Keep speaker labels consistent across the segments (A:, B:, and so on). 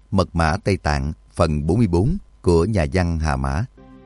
A: Mật mã Tây Tạng phần 44 của nhà văn Hà Mã.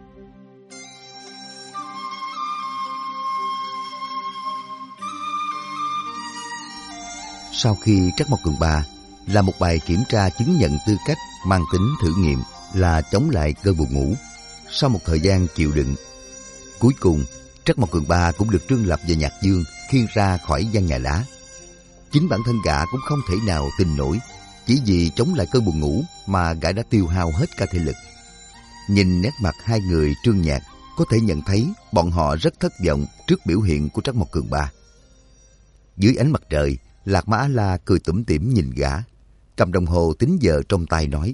A: Sau khi Trắc Mộc Cường Ba làm một bài kiểm tra chứng nhận tư cách mang tính thử nghiệm là chống lại cơn buồn ngủ, sau một thời gian chịu đựng, cuối cùng Trắc Mộc Cường Ba cũng được Trương Lập và Nhạc Dương khiêng ra khỏi gian nhà lá. Chính bản thân gã cũng không thể nào tin nổi, chỉ vì chống lại cơn buồn ngủ mà gã đã tiêu hao hết cả thể lực. Nhìn nét mặt hai người Trương Nhạc, có thể nhận thấy bọn họ rất thất vọng trước biểu hiện của Trắc Mộc Cường Ba. Dưới ánh mặt trời, Lạc Mã A-la cười tủm tỉm nhìn gã, cầm đồng hồ tính giờ trong tay nói: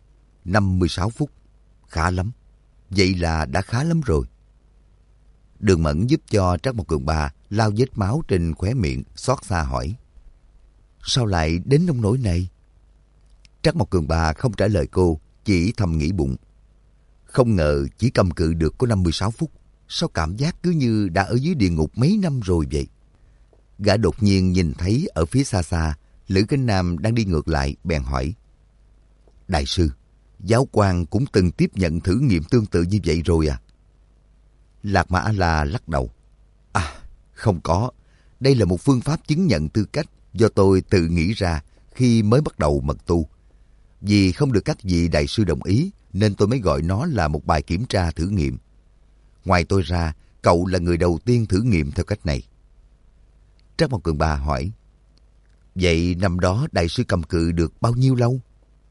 A: 56 phút, khá lắm, vậy là đã khá lắm rồi. Đường Mẫn giúp cho Trắc Mộc Cường Ba lau vết máu trên khóe miệng, xót xa hỏi: sao lại đến nông nỗi này? Trắc Mộc Cường Ba không trả lời cô, chỉ thầm nghĩ bụng: không ngờ chỉ cầm cự được có 56 phút, sao cảm giác cứ như đã ở dưới địa ngục mấy năm rồi vậy. Gã đột nhiên nhìn thấy ở phía xa xa, Lữ Kinh Nam đang đi ngược lại, bèn hỏi: đại sư, giáo quan cũng từng tiếp nhận thử nghiệm tương tự như vậy rồi à? Lạc Mã A-la lắc đầu: không có, đây là một phương pháp chứng nhận tư cách do tôi tự nghĩ ra khi mới bắt đầu mật tu. Vì không được các vị đại sư đồng ý nên tôi mới gọi nó là một bài kiểm tra thử nghiệm. Ngoài tôi ra, cậu là người đầu tiên thử nghiệm theo cách này. Trắc Mộc Cường Ba hỏi: vậy năm đó đại sư cầm cự được bao nhiêu lâu?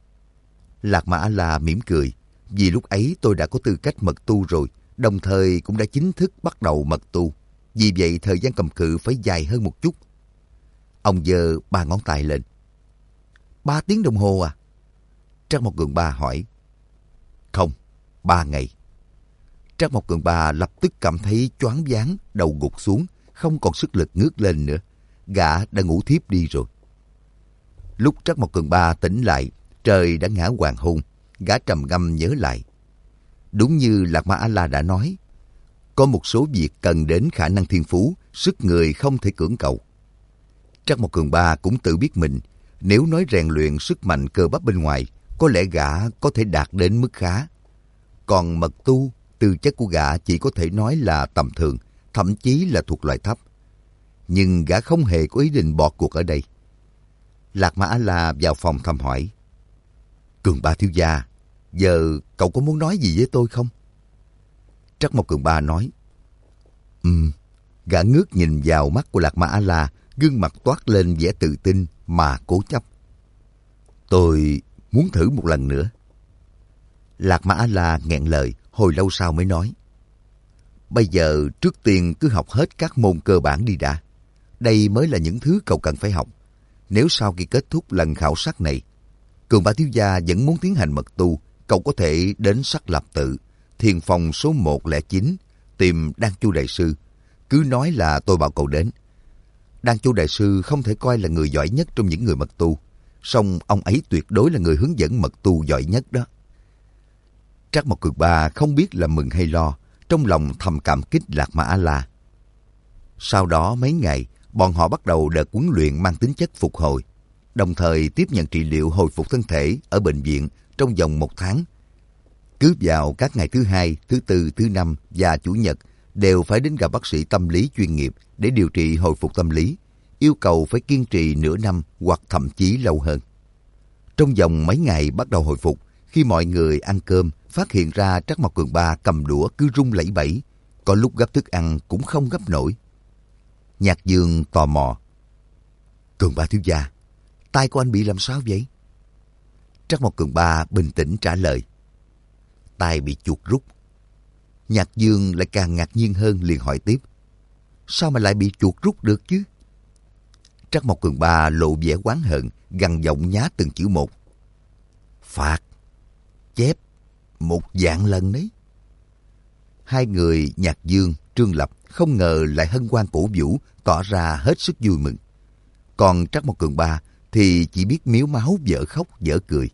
A: Lạc Mã A-la mỉm cười: vì lúc ấy tôi đã có tư cách mật tu rồi, đồng thời cũng đã chính thức bắt đầu mật tu. Vì vậy thời gian cầm cự phải dài hơn một chút. Ông giơ 3 ngón tay lên. 3 tiếng đồng hồ à? Trắc Mộc Cường Ba hỏi. Không, 3 ngày. Trắc Mộc Cường Ba lập tức cảm thấy choáng váng, đầu gục xuống, không còn sức lực ngước lên nữa. Gã đã ngủ thiếp đi rồi. Lúc Trắc Mộc Cường Ba tỉnh lại, trời đã ngã hoàng hôn. Gã trầm ngâm nhớ lại. Đúng như Lạc Mã A-la đã nói, có một số việc cần đến khả năng thiên phú, sức người không thể cưỡng cầu. Trắc Mộc Cường Ba cũng tự biết mình, nếu nói rèn luyện sức mạnh cơ bắp bên ngoài, có lẽ gã có thể đạt đến mức khá. Còn mật tu, tư chất của gã chỉ có thể nói là tầm thường, thậm chí là thuộc loại thấp. Nhưng gã không hề có ý định bỏ cuộc ở đây. Lạc Mã A-la vào phòng thăm hỏi: Cường Ba thiếu gia, giờ cậu có muốn nói gì với tôi không? Trắc Mộc Cường Ba nói: Gã ngước nhìn vào mắt của Lạc Mã A-la, gương mặt toát lên vẻ tự tin mà cố chấp. Tôi muốn thử một lần nữa. Lạc Mã A-la nghẹn lời, hồi lâu sau mới nói: bây giờ trước tiên cứ học hết các môn cơ bản đi đã. Đây mới là những thứ cậu cần phải học. Nếu sau khi kết thúc lần khảo sát này, Cường Ba thiếu gia vẫn muốn tiến hành mật tu, cậu có thể đến Sắc Lập Tự, thiền phòng số 109, tìm Đan Chu đại sư. Cứ nói là tôi bảo cậu đến. Đan Chu đại sư không thể coi là người giỏi nhất trong những người mật tu, song ông ấy tuyệt đối là người hướng dẫn mật tu giỏi nhất đó. Trắc Mộc Cường Ba không biết là mừng hay lo, trong lòng thầm cảm kích Lạc Mã A-la. Sau đó mấy ngày, bọn họ bắt đầu đợt huấn luyện mang tính chất phục hồi, đồng thời tiếp nhận trị liệu hồi phục thân thể ở bệnh viện trong vòng 1 tháng. Cứ vào các ngày thứ Hai, thứ Tư, thứ Năm và Chủ nhật đều phải đến gặp bác sĩ tâm lý chuyên nghiệp để điều trị hồi phục tâm lý, yêu cầu phải kiên trì nửa năm hoặc thậm chí lâu hơn. Trong vòng mấy ngày bắt đầu hồi phục, khi mọi người ăn cơm, phát hiện ra Trắc Mộc Cường Ba cầm đũa cứ rung lẩy bẩy, có lúc gấp thức ăn cũng không gấp nổi. Nhạc Dương tò mò: Cường Ba thiếu gia, tay của anh bị làm sao vậy? Trắc Mộc Cường Ba bình tĩnh trả lời: tay bị chuột rút. Nhạc Dương lại càng ngạc nhiên hơn, liền hỏi tiếp: sao mà lại bị chuột rút được chứ? Trắc Mộc Cường Ba lộ vẻ oán hận, gằn giọng nhá từng chữ một: phạt, chép, một vạn lần đấy. Hai người Nhạc Dương, Trương Lập không ngờ lại hân hoan cổ vũ, tỏ ra hết sức vui mừng. Còn Trắc Mộc Cường Ba thì chỉ biết mếu máu dở khóc dở cười.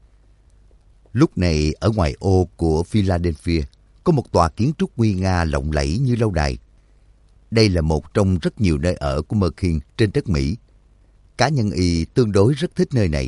A: Lúc này ở ngoài ô của Philadelphia có một tòa kiến trúc nguy nga lộng lẫy như lâu đài. Đây là một trong rất nhiều nơi ở của Merkin trên đất Mỹ. Cá nhân y tương đối rất thích nơi này,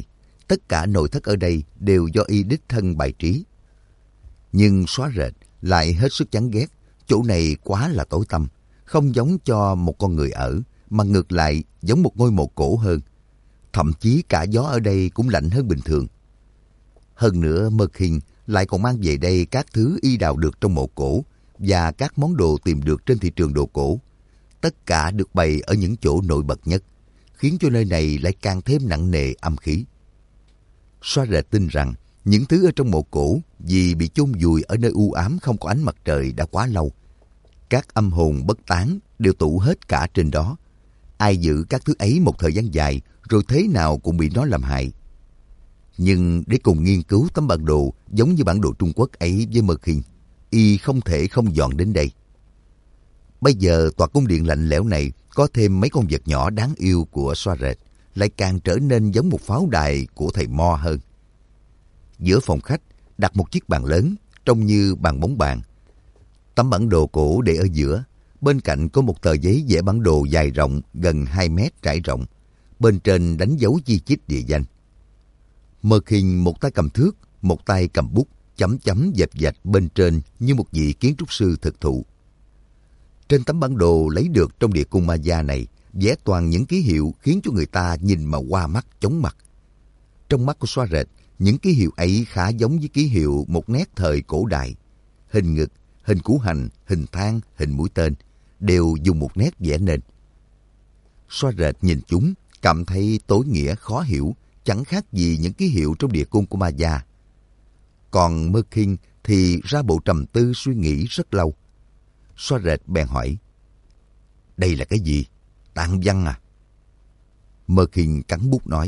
A: tất cả nội thất ở đây đều do y đích thân bài trí. Nhưng xóa rệt lại hết sức chán ghét, chỗ này quá là tối tăm, không giống cho một con người ở, mà ngược lại giống một ngôi mộ cổ hơn. Thậm chí cả gió ở đây cũng lạnh hơn bình thường. Hơn nữa Mơ Khiên lại còn mang về đây các thứ y đào được trong mộ cổ và các món đồ tìm được trên thị trường đồ cổ. Tất cả được bày ở những chỗ nổi bật nhất, khiến cho nơi này lại càng thêm nặng nề âm khí. Xóa rệt tin rằng những thứ ở trong mộ cổ vì bị chôn vùi ở nơi u ám không có ánh mặt trời đã quá lâu. Các âm hồn bất tán đều tụ hết cả trên đó. Ai giữ các thứ ấy một thời gian dài rồi thế nào cũng bị nó làm hại. Nhưng để cùng nghiên cứu tấm bản đồ giống như bản đồ Trung Quốc ấy với Mơ Khiên, y không thể không dọn đến đây. Bây giờ tòa cung điện lạnh lẽo này có thêm mấy con vật nhỏ đáng yêu của xóa rệt, lại càng trở nên giống một pháo đài của thầy Mo hơn. Giữa phòng khách đặt một chiếc bàn lớn, trông như bàn bóng bàn. Tấm bản đồ cổ để ở giữa, bên cạnh có một tờ giấy vẽ bản đồ dài rộng gần 2 mét trải rộng, bên trên đánh dấu chi chít địa danh. Mơ Khiên một tay cầm thước, một tay cầm bút, chấm chấm vạch vạch bên trên như một vị kiến trúc sư thực thụ. Trên tấm bản đồ lấy được trong địa cung Ma Gia này, vẽ toàn những ký hiệu khiến cho người ta nhìn mà hoa mắt chóng mặt. Trong mắt của xóa rệt, những ký hiệu ấy khá giống với ký hiệu một nét thời cổ đại. Hình ngực, hình củ hành, hình thang, hình mũi tên đều dùng một nét vẽ nên. Xóa rệt nhìn chúng, cảm thấy tối nghĩa khó hiểu, chẳng khác gì những ký hiệu trong địa cung của Ma Gia. Còn Mơ Khiên thì ra bộ trầm tư suy nghĩ rất lâu. Xóa rệt bèn hỏi, đây là cái gì? Tạng văn à? Mơ Khiên cắn bút nói,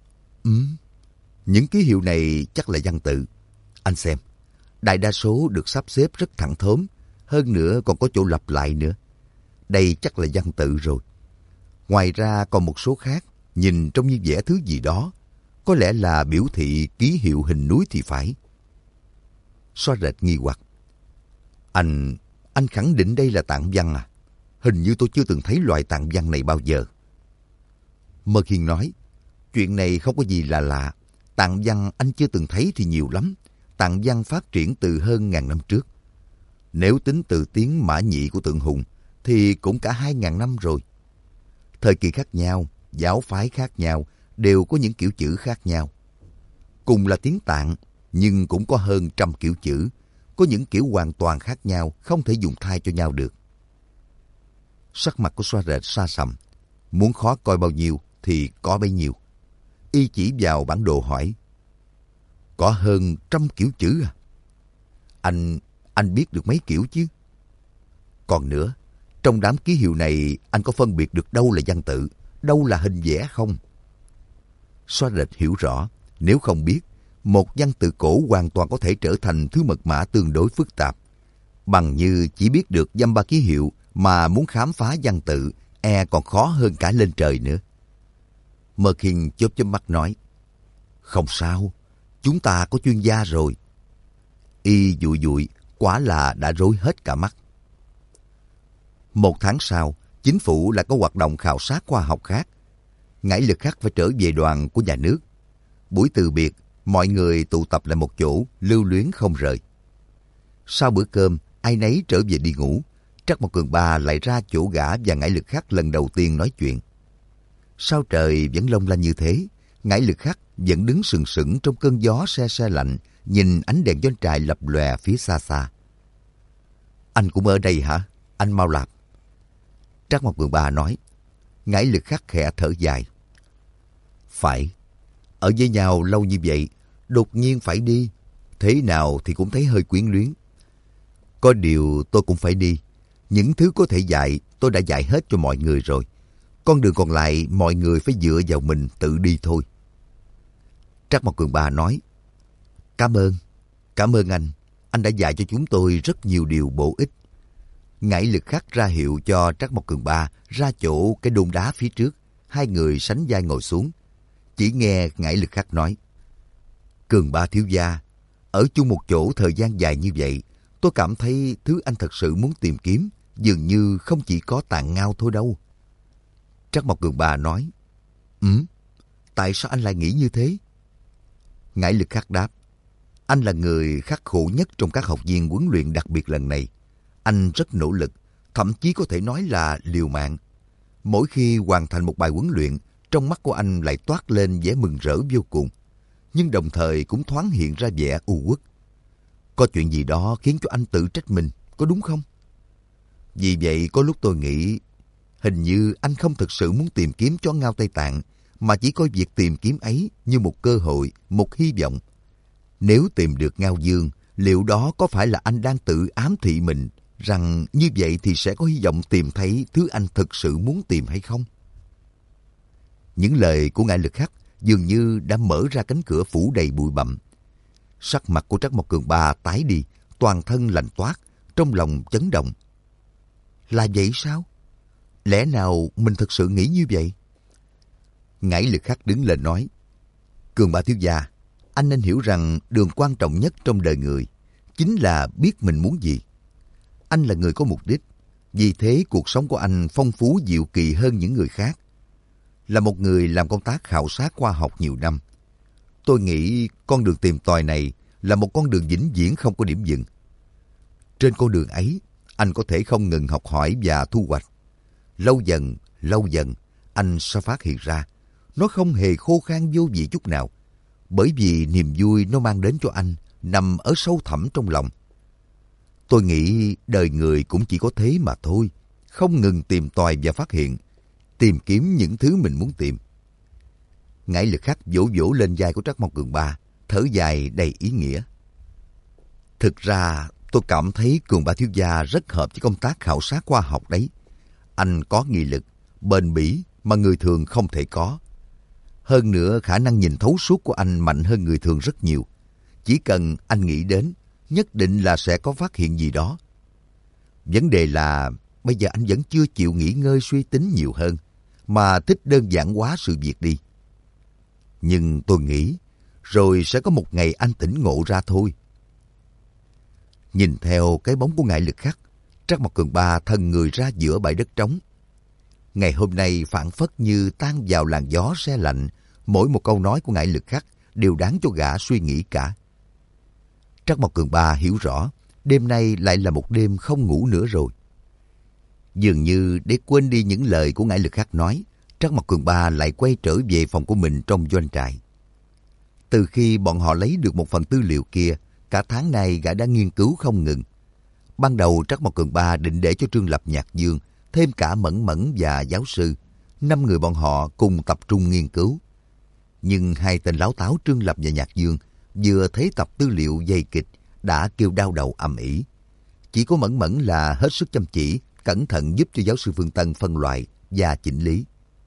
A: những ký hiệu này chắc là văn tự. Anh xem, đại đa số được sắp xếp rất thẳng thớm, hơn nữa còn có chỗ lặp lại nữa. Đây chắc là văn tự rồi. Ngoài ra còn một số khác, nhìn trông như vẽ thứ gì đó, có lẽ là biểu thị ký hiệu hình núi thì phải. Xóa rệt nghi hoặc, anh khẳng định đây là tạng văn à? Hình như tôi chưa từng thấy loại tạng văn này bao giờ. Mơ Khiên nói, chuyện này không có gì là lạ. Tạng văn anh chưa từng thấy thì nhiều lắm. Tạng văn phát triển từ hơn 1000 năm trước. Nếu tính từ tiếng Mã Nhị của Tượng Hùng thì cũng cả 2000 năm rồi. Thời kỳ khác nhau, giáo phái khác nhau đều có những kiểu chữ khác nhau. Cùng là tiếng Tạng nhưng cũng có hơn 100 kiểu chữ. Có những kiểu hoàn toàn khác nhau, không thể dùng thay cho nhau được. Sắc mặt của xóa rệt sa sầm. Muốn khó coi bao nhiêu thì có bấy nhiêu. Y chỉ vào bản đồ hỏi, có hơn 100 kiểu chữ à? Anh biết được mấy kiểu chứ? Còn nữa, trong đám ký hiệu này anh có phân biệt được đâu là văn tự, đâu là hình vẽ không? Xóa rệt hiểu rõ, nếu không biết, một văn tự cổ hoàn toàn có thể trở thành thứ mật mã tương đối phức tạp. Bằng như chỉ biết được dăm ba ký hiệu mà muốn khám phá văn tự, còn khó hơn cả lên trời nữa. Mơ Khiên chớp chớp mắt nói, không sao, chúng ta có chuyên gia rồi. Y dụi dụi, quả là đã rối hết cả mắt. 1 tháng sau, chính phủ lại có hoạt động khảo sát khoa học khác. Ngải Lực Khắc phải trở về đoàn của nhà nước. Buổi từ biệt, mọi người tụ tập lại một chỗ, lưu luyến không rời. Sau bữa cơm, ai nấy trở về đi ngủ. Trắc Mộc Cường Ba lại ra chỗ gã và Ngải Lực Khắc lần đầu tiên nói chuyện. Sao trời vẫn long lanh như thế, Ngải Lực Khắc vẫn đứng sừng sững trong cơn gió se se lạnh, nhìn ánh đèn doanh trại lập lòe phía xa xa. Anh cũng ở đây hả? Anh Mao Lạp. Trắc Mộc Cường Ba nói. Ngải Lực Khắc khẽ thở dài. Phải, ở với nhau lâu như vậy, đột nhiên phải đi, thế nào thì cũng thấy hơi quyến luyến. Có điều tôi cũng phải đi. Những thứ có thể dạy, tôi đã dạy hết cho mọi người rồi. Con đường còn lại, mọi người phải dựa vào mình tự đi thôi. Trắc Mộc Cường Ba nói. Cảm ơn anh. Anh đã dạy cho chúng tôi rất nhiều điều bổ ích. Ngải Lực Khắc ra hiệu cho Trắc Mộc Cường Ba ra chỗ cái đôn đá phía trước. Hai người sánh vai ngồi xuống. Chỉ nghe Ngải Lực Khắc nói. Cường Ba thiếu gia, ở chung một chỗ thời gian dài như vậy, tôi cảm thấy thứ anh thật sự muốn tìm kiếm dường như không chỉ có tạng ngao thôi đâu. Trắc Mộc Cường Ba nói. Tại sao anh lại nghĩ như thế? Ngải Lực Khắc đáp, anh là người khắc khổ nhất trong các học viên huấn luyện đặc biệt lần này. Anh rất nỗ lực, thậm chí có thể nói là liều mạng. Mỗi khi hoàn thành một bài huấn luyện, trong mắt của anh lại toát lên vẻ mừng rỡ vô cùng, nhưng đồng thời cũng thoáng hiện ra vẻ u uất. Có chuyện gì đó khiến cho anh tự trách mình, có đúng không? Vì vậy có lúc tôi nghĩ, hình như anh không thực sự muốn tìm kiếm chó ngao Tây Tạng, mà chỉ coi việc tìm kiếm ấy như một cơ hội, một hy vọng. Nếu tìm được Ngao Dương, liệu đó có phải là anh đang tự ám thị mình rằng như vậy thì sẽ có hy vọng tìm thấy thứ anh thực sự muốn tìm hay không? Những lời của Ngải Lực Khắc dường như đã mở ra cánh cửa phủ đầy bụi bặm. Sắc mặt của Trắc Mộc Cường Ba tái đi, toàn thân lạnh toát, trong lòng chấn động. Là vậy sao? Lẽ nào mình thực sự nghĩ như vậy? Ngải Lực Khắc đứng lên nói, Cường Ba thiếu gia, anh nên hiểu rằng đường quan trọng nhất trong đời người chính là biết mình muốn gì. Anh là người có mục đích, vì thế cuộc sống của anh phong phú diệu kỳ hơn những người khác. Là một người làm công tác khảo sát khoa học nhiều năm, tôi nghĩ con đường tìm tòi này là một con đường vĩnh viễn không có điểm dừng. Trên con đường ấy, anh có thể không ngừng học hỏi và thu hoạch. Lâu dần, anh sẽ phát hiện ra nó không hề khô khan vô vị chút nào, bởi vì niềm vui nó mang đến cho anh nằm ở sâu thẳm trong lòng. Tôi nghĩ đời người cũng chỉ có thế mà thôi, không ngừng tìm tòi và phát hiện, tìm kiếm những thứ mình muốn tìm. Ngải Lực Khắc vỗ vỗ lên vai của Trắc Mộc Cường Ba, thở dài đầy ý nghĩa. Thực ra, tôi cảm thấy Cường Ba thiếu gia rất hợp với công tác khảo sát khoa học đấy. Anh có nghị lực, bền bỉ mà người thường không thể có. Hơn nữa, khả năng nhìn thấu suốt của anh mạnh hơn người thường rất nhiều. Chỉ cần anh nghĩ đến, nhất định là sẽ có phát hiện gì đó. Vấn đề là bây giờ anh vẫn chưa chịu nghỉ ngơi suy tính nhiều hơn, mà thích đơn giản hóa sự việc đi. Nhưng tôi nghĩ, rồi sẽ có một ngày anh tỉnh ngộ ra thôi. Nhìn theo cái bóng của Ngải Lực Khắc, Trắc Mộc Cường Ba thân người ra giữa bãi đất trống. Ngày hôm nay phảng phất như tan vào làn gió se lạnh, mỗi một câu nói của Ngải Lực Khắc đều đáng cho gã suy nghĩ cả. Trắc Mộc Cường Ba hiểu rõ, đêm nay lại là một đêm không ngủ nữa rồi. Dường như để quên đi những lời của Ngải Lực Khắc nói, Trắc Mộc Cường Ba lại quay trở về phòng của mình trong doanh trại. Từ khi bọn họ lấy được một phần tư liệu kia, cả tháng nay gã đã nghiên cứu không ngừng. Ban đầu Trắc Mộc Cường Ba định để cho Trương Lập, Nhạc Dương, thêm cả Mẫn Mẫn và giáo sư, 5 người bọn họ cùng tập trung nghiên cứu. Nhưng hai tên láo táo Trương Lập và Nhạc Dương vừa thấy tập tư liệu dày kịch đã kêu đau đầu ầm ĩ. Chỉ có Mẫn Mẫn là hết sức chăm chỉ, cẩn thận giúp cho giáo sư Phương Tân phân loại và chỉnh lý.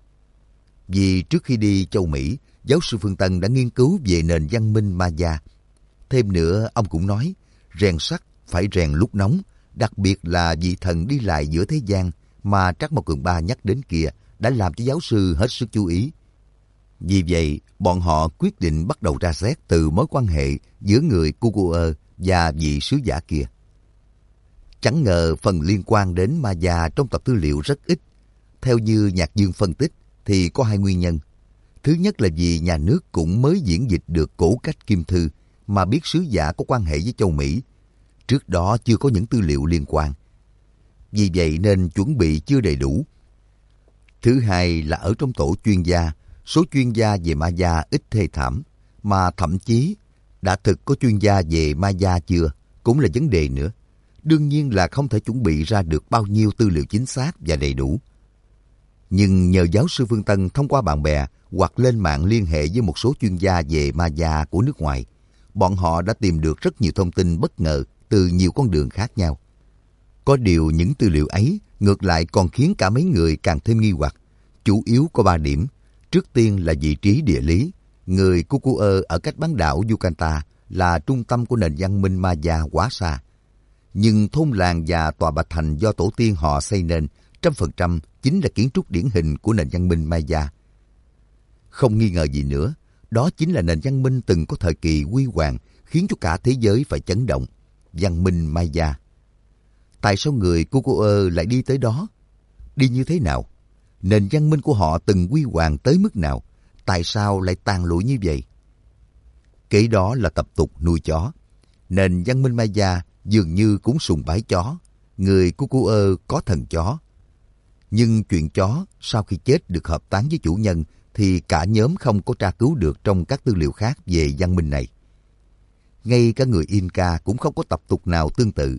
A: Vì trước khi đi châu Mỹ, giáo sư Phương Tân đã nghiên cứu về nền văn minh Maya. Thêm nữa, ông cũng nói, rèn sắt phải rèn lúc nóng, đặc biệt là vị thần đi lại giữa thế gian mà Trắc Mộc Cường Ba nhắc đến kia đã làm cho giáo sư hết sức chú ý. Vì vậy, bọn họ quyết định bắt đầu ra xét từ mối quan hệ giữa người Kukuơ và vị sứ giả kia. Chẳng ngờ phần liên quan đến Maya trong tập tư liệu rất ít. Theo như Nhạc Dương phân tích thì có 2 nguyên nhân. Thứ nhất là vì nhà nước cũng mới diễn dịch được cổ cách Kim Thư mà biết sứ giả có quan hệ với châu Mỹ. Trước đó chưa có những tư liệu liên quan. Vì vậy nên chuẩn bị chưa đầy đủ. Thứ hai là ở trong tổ chuyên gia, số chuyên gia về Maya ít thê thảm, mà thậm chí đã thực có chuyên gia về Maya chưa cũng là vấn đề nữa. Đương nhiên là không thể chuẩn bị ra được bao nhiêu tư liệu chính xác và đầy đủ. Nhưng nhờ giáo sư Phương Tân thông qua bạn bè hoặc lên mạng liên hệ với một số chuyên gia về Maya của nước ngoài, bọn họ đã tìm được rất nhiều thông tin bất ngờ từ nhiều con đường khác nhau. Có điều những tư liệu ấy ngược lại còn khiến cả mấy người càng thêm nghi hoặc. Chủ yếu có 3 điểm. Trước tiên là vị trí địa lý. Người Kukuơ ở cách bán đảo Yucatan là trung tâm của nền văn minh Maya quá xa. Nhưng thôn làng và tòa bạch thành do tổ tiên họ xây nên 100% chính là kiến trúc điển hình của nền văn minh Maya. Không nghi ngờ gì nữa, đó chính là nền văn minh từng có thời kỳ huy hoàng khiến cho cả thế giới phải chấn động. Văn minh Maya. Tại sao người Kukuơ lại đi tới đó? Đi như thế nào? Nền văn minh của họ từng huy hoàng tới mức nào? Tại sao lại tàn lụi như vậy? Kế đó là tập tục nuôi chó. Nền văn minh Maya dường như cũng sùng bái chó. Người Cucuơ có thần chó. Nhưng chuyện chó sau khi chết được hợp táng với chủ nhân thì cả nhóm không có tra cứu được trong các tư liệu khác về văn minh này. Ngay cả người Inca cũng không có tập tục nào tương tự.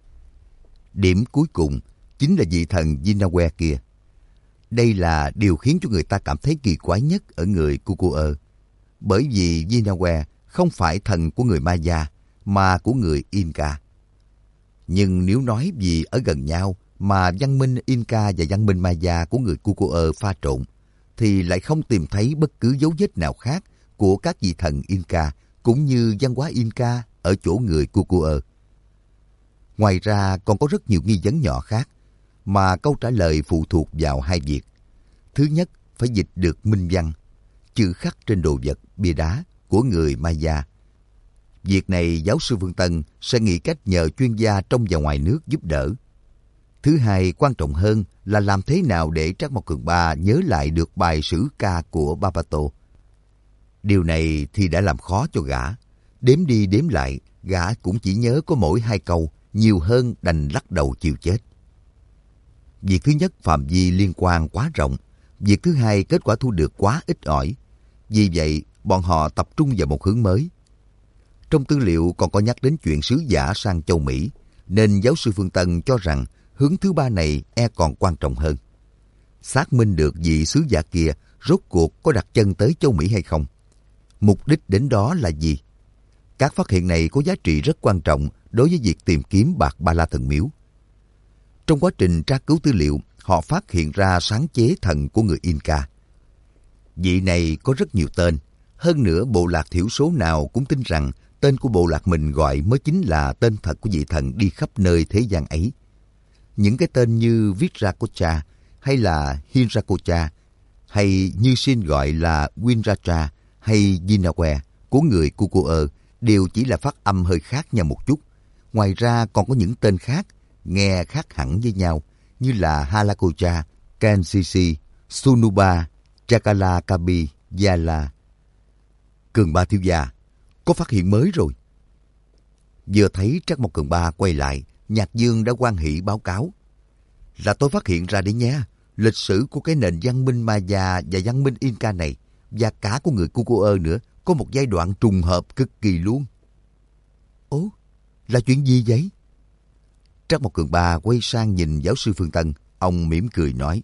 A: Điểm cuối cùng chính là vị thần Yinawe kia. Đây là điều khiến cho người ta cảm thấy kỳ quái nhất ở người Cucuơ. Bởi vì Yinawe không phải thần của người Maya mà của người Inca. Nhưng nếu nói vì ở gần nhau mà văn minh Inca và văn minh Maya của người Cucuơ pha trộn, thì lại không tìm thấy bất cứ dấu vết nào khác của các vị thần Inca cũng như văn hóa Inca ở chỗ người Cucuơ. Ngoài ra còn có rất nhiều nghi vấn nhỏ khác mà câu trả lời phụ thuộc vào hai việc. Thứ nhất, phải dịch được minh văn, chữ khắc trên đồ vật, bia đá của người Maya. Việc này giáo sư Phương Tân sẽ nghĩ cách nhờ chuyên gia trong và ngoài nước giúp đỡ. Thứ hai, quan trọng hơn là làm thế nào để Trác Mộc Cường Ba nhớ lại được bài sử ca của Babato. Điều này thì đã làm khó cho gã. Đếm đi đếm lại, gã cũng chỉ nhớ có mỗi 2 câu, nhiều hơn đành lắc đầu chịu chết. Việc thứ nhất phạm vi liên quan quá rộng. Việc thứ hai kết quả thu được quá ít ỏi. Vì vậy, bọn họ tập trung vào một hướng mới. Trong tư liệu còn có nhắc đến chuyện sứ giả sang châu Mỹ, nên giáo sư Phương Tân cho rằng hướng thứ ba này còn quan trọng hơn. Xác minh được vị sứ giả kia rốt cuộc có đặt chân tới châu Mỹ hay không. Mục đích đến đó là gì? Các phát hiện này có giá trị rất quan trọng đối với việc tìm kiếm bạc Ba La Thần Miếu. Trong quá trình tra cứu tư liệu, họ phát hiện ra sáng chế thần của người Inca. Vị này có rất nhiều tên. Hơn nữa, bộ lạc thiểu số nào cũng tin rằng tên của bộ lạc mình gọi mới chính là tên thật của vị thần đi khắp nơi thế gian ấy. Những cái tên như Viracocha hay là Hinracocha, hay như xin gọi là Winracha hay Yinawe của người Cucuơ đều chỉ là phát âm hơi khác nhau một chút. Ngoài ra còn có những tên khác nghe khác hẳn với nhau như là Halacocha, Kansisi, Sunuba, Chakalakabi, Yala. Cường Ba thiếu gia, có phát hiện mới rồi. Vừa thấy Trác Mộc Cường Ba quay lại, Nhạc Dương đã hoan hỉ báo cáo. Là tôi phát hiện ra đấy nha, lịch sử của cái nền văn minh Maya và văn minh Inca này, và cả của người Cucuơ nữa, có một giai đoạn trùng hợp cực kỳ luôn. Ồ, là chuyện gì vậy? Trác Mộc Cường Ba quay sang nhìn giáo sư Phương Tân, ông mỉm cười nói.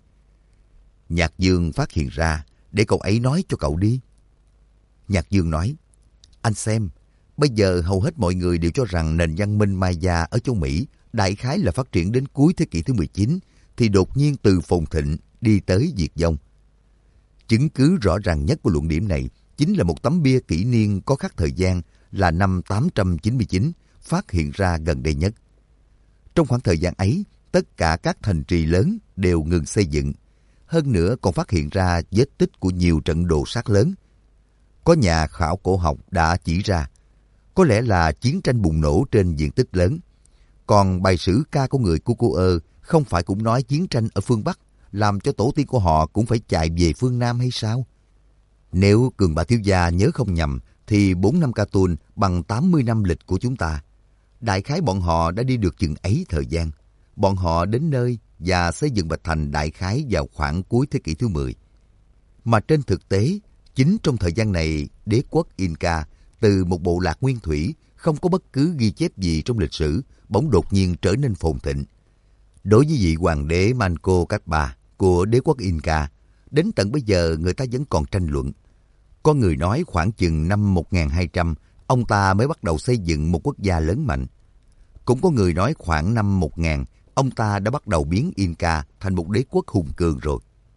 A: Nhạc Dương phát hiện ra, để cậu ấy nói cho cậu đi. Nhạc Dương nói, anh xem, bây giờ hầu hết mọi người đều cho rằng nền văn minh Maya ở châu Mỹ đại khái là phát triển đến cuối thế kỷ thứ 19, thì đột nhiên từ phồn thịnh đi tới diệt vong. Chứng cứ rõ ràng nhất của luận điểm này chính là một tấm bia kỷ niên có khắc thời gian là năm 899 phát hiện ra gần đây nhất. Trong khoảng thời gian ấy, tất cả các thành trì lớn đều ngừng xây dựng. Hơn nữa còn phát hiện ra vết tích của nhiều trận đồ sát lớn. Có nhà khảo cổ học đã chỉ ra, có lẽ là chiến tranh bùng nổ trên diện tích lớn. Còn bài sử ca của người Cucuơ không phải cũng nói chiến tranh ở phương Bắc, làm cho tổ tiên của họ cũng phải chạy về phương Nam hay sao? Nếu Cường Ba thiếu gia nhớ không nhầm, thì 4 năm Ca-tun bằng 80 năm lịch của chúng ta. Đại khái bọn họ đã đi được chừng ấy thời gian. Bọn họ đến nơi và xây dựng Bạch Thành đại khái vào khoảng cuối thế kỷ thứ 10. Mà trên thực tế, chính trong thời gian này, đế quốc Inca từ một bộ lạc nguyên thủy không có bất cứ ghi chép gì trong lịch sử, bỗng đột nhiên trở nên phồn thịnh. Đối với vị hoàng đế Manco Capac của đế quốc Inca, đến tận bây giờ người ta vẫn còn tranh luận. Có người nói khoảng chừng năm 1200, ông ta mới bắt đầu xây dựng một quốc gia lớn mạnh. Cũng có người nói khoảng năm 1000, ông ta đã bắt đầu biến Inca thành một đế quốc hùng cường rồi.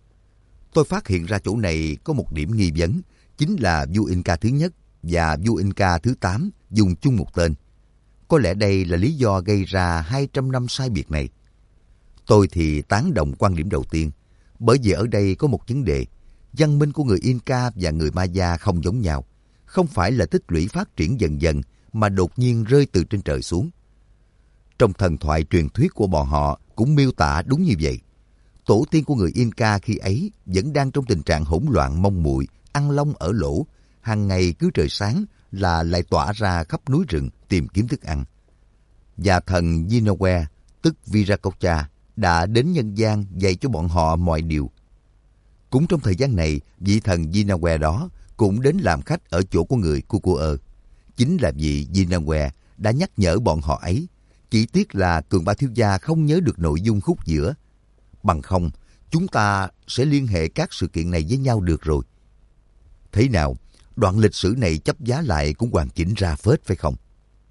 A: Tôi phát hiện ra chỗ này có một điểm nghi vấn, chính là vua Inca thứ nhất và vua Inca thứ 8 dùng chung một tên. Có lẽ đây là lý do gây ra 200 năm sai biệt này. Tôi thì tán đồng quan điểm đầu tiên, bởi vì ở đây có một vấn đề. Văn minh của người Inca và người Maya không giống nhau, không phải là tích lũy phát triển dần dần mà đột nhiên rơi từ trên trời xuống. Trong thần thoại truyền thuyết của bọn họ cũng miêu tả đúng như vậy. Tổ tiên của người Inca khi ấy vẫn đang trong tình trạng hỗn loạn mông muội, ăn lông ở lỗ, hàng ngày cứ trời sáng là lại tỏa ra khắp núi rừng tìm kiếm thức ăn. Và thần Yinawe, tức Viracocha, đã đến nhân gian dạy cho bọn họ mọi điều. Cũng trong thời gian này, vị thần Yinawe đó cũng đến làm khách ở chỗ của người Kukuơ. Chính là vị Yinawe đã nhắc nhở bọn họ ấy. Chỉ tiếc là Cường Ba thiếu gia không nhớ được nội dung khúc giữa. Bằng không, chúng ta sẽ liên hệ các sự kiện này với nhau được rồi. Thế nào, đoạn lịch sử này chấp giá lại cũng hoàn chỉnh ra phết phải không?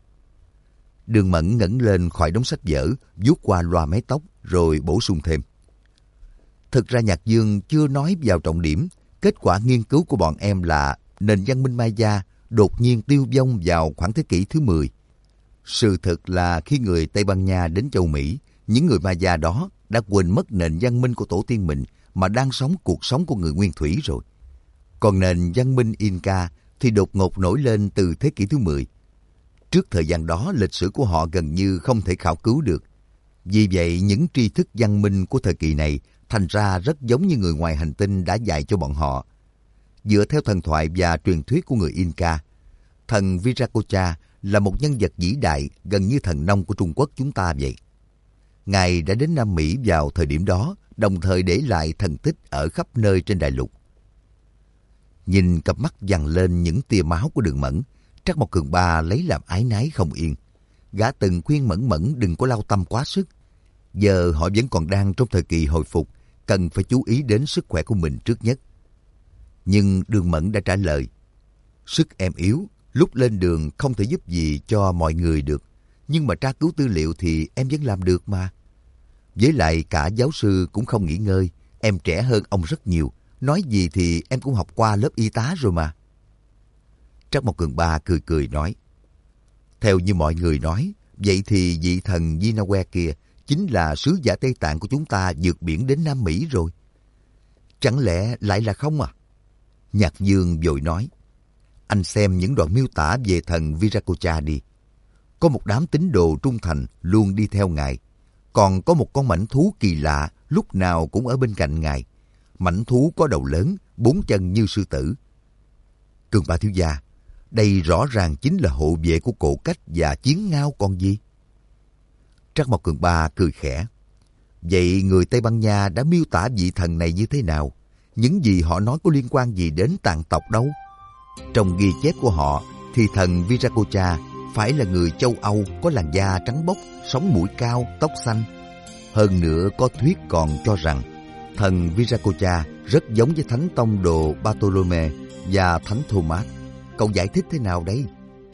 A: Đường Mẫn ngẩng lên khỏi đống sách vở, vuốt qua loa mái tóc rồi bổ sung thêm. Thực ra Nhạc Dương chưa nói vào trọng điểm. Kết quả nghiên cứu của bọn em là nền văn minh Maya đột nhiên tiêu vong vào khoảng thế kỷ thứ 10. Sự thực là khi người Tây Ban Nha đến châu Mỹ, những người Maya đó đã quên mất nền văn minh của tổ tiên mình mà đang sống cuộc sống của người nguyên thủy rồi. Còn nền văn minh Inca thì đột ngột nổi lên từ thế kỷ thứ 10. Trước thời gian đó, lịch sử của họ gần như không thể khảo cứu được. Vì vậy, những tri thức văn minh của thời kỳ này thành ra rất giống như người ngoài hành tinh đã dạy cho bọn họ. Dựa theo thần thoại và truyền thuyết của người Inca, thần Viracocha là một nhân vật vĩ đại gần như thần nông của Trung Quốc chúng ta vậy. Ngài đã đến Nam Mỹ vào thời điểm đó, đồng thời để lại thần tích ở khắp nơi trên đại lục. Nhìn cặp mắt dằn lên những tia máu của Đường Mẫn, Trắc Mộc Cường Ba lấy làm ái nái không yên. Gã từng khuyên Mẫn Mẫn đừng có lao tâm quá sức. Giờ họ vẫn còn đang trong thời kỳ hồi phục, cần phải chú ý đến sức khỏe của mình trước nhất. Nhưng Đường Mẫn đã trả lời, sức em yếu, lúc lên đường không thể giúp gì cho mọi người được. Nhưng mà tra cứu tư liệu thì em vẫn làm được mà. Với lại cả giáo sư cũng không nghỉ ngơi, em trẻ hơn ông rất nhiều. Nói gì thì em cũng học qua lớp y tá rồi mà. Trắc Mộc Cường Ba cười cười nói, theo như mọi người nói, vậy thì vị thần Yinawe kia chính là sứ giả Tây Tạng của chúng ta vượt biển đến Nam Mỹ rồi. Chẳng lẽ lại là không à? Nhạc Dương vội nói, anh xem những đoạn miêu tả về thần Viracocha đi. Có một đám tín đồ trung thành luôn đi theo ngài. Còn có một con mãnh thú kỳ lạ lúc nào cũng ở bên cạnh ngài. Mãnh thú có đầu lớn, 4 chân như sư tử. Cường Ba thiếu gia, đây rõ ràng chính là hộ vệ của Cổ Cách và Chiến Ngao còn gì. Trắc Mộc Cường Ba cười khẽ. Vậy người Tây Ban Nha đã miêu tả vị thần này như thế nào? Những gì họ nói có liên quan gì đến tàn tộc đâu? Trong ghi chép của họ thì thần Viracocha phải là người châu Âu có làn da trắng bóc, sống mũi cao, tóc xanh. Hơn nữa có thuyết còn cho rằng thần Viracocha rất giống với Thánh Tông Đồ Bartolome và Thánh Thomas. Cậu giải thích thế nào đây?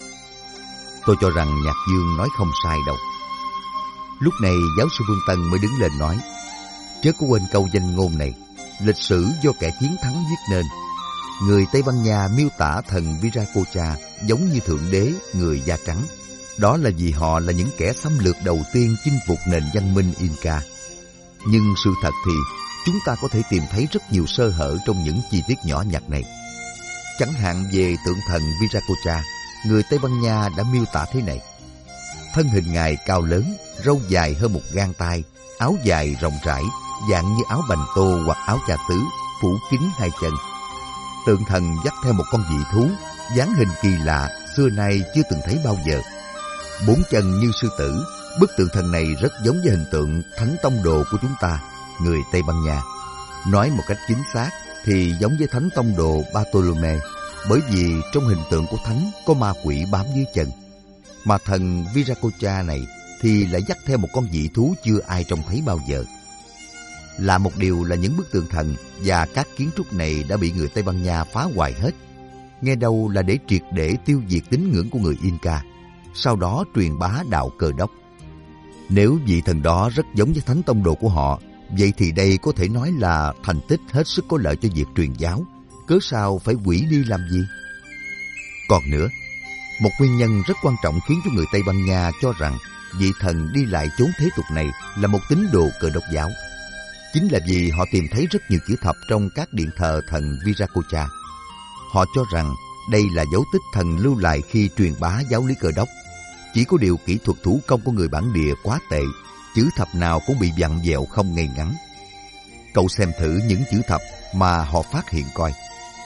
A: Tôi cho rằng Nhạc Dương nói không sai đâu. Lúc này giáo sư Vương Tân mới đứng lên nói, chớ có quên câu danh ngôn này, lịch sử do kẻ chiến thắng viết nên. Người Tây Ban Nha miêu tả thần Viracocha giống như thượng đế người da trắng. Đó là vì họ là những kẻ xâm lược đầu tiên chinh phục nền văn minh Inca. Nhưng sự thật thì chúng ta có thể tìm thấy rất nhiều sơ hở trong những chi tiết nhỏ nhặt này. Chẳng hạn về tượng thần Viracocha, người Tây Ban Nha đã miêu tả thế này. Thân hình ngài cao lớn, râu dài hơn một gang tay, áo dài rộng rãi, dạng như áo bành tô hoặc áo trà tứ, phủ kín 2 chân. Tượng thần dắt theo một con dị thú, dáng hình kỳ lạ, xưa nay chưa từng thấy bao giờ. 4 chân như sư tử, bức tượng thần này rất giống với hình tượng Thánh Tông Đồ của chúng ta, người Tây Ban Nha. Nói một cách chính xác thì giống với Thánh Tông Đồ Bartolome, bởi vì trong hình tượng của Thánh có ma quỷ bám dưới chân. Mà thần Viracocha này thì lại dắt theo một con dị thú chưa ai trông thấy bao giờ. Là một điều là những bức tượng thần và các kiến trúc này đã bị người Tây Ban Nha phá hoại hết. Nghe đâu là để triệt để tiêu diệt tín ngưỡng của người Inca, sau đó truyền bá đạo Cơ Đốc. Nếu vị thần đó rất giống với Thánh Tông Đồ của họ, vậy thì đây có thể nói là thành tích hết sức có lợi cho việc truyền giáo. Cớ sao phải hủy đi làm gì? Còn nữa, một nguyên nhân rất quan trọng khiến cho người Tây Ban Nha cho rằng vị thần đi lại chốn thế tục này là một tín đồ Cơ Đốc giáo. Chính là vì họ tìm thấy rất nhiều chữ thập trong các điện thờ thần Viracocha. Họ cho rằng đây là dấu tích thần lưu lại khi truyền bá giáo lý Cơ Đốc. Chỉ có điều kỹ thuật thủ công của người bản địa quá tệ, chữ thập nào cũng bị vặn vẹo không ngay ngắn. Cậu xem thử những chữ thập mà họ phát hiện coi.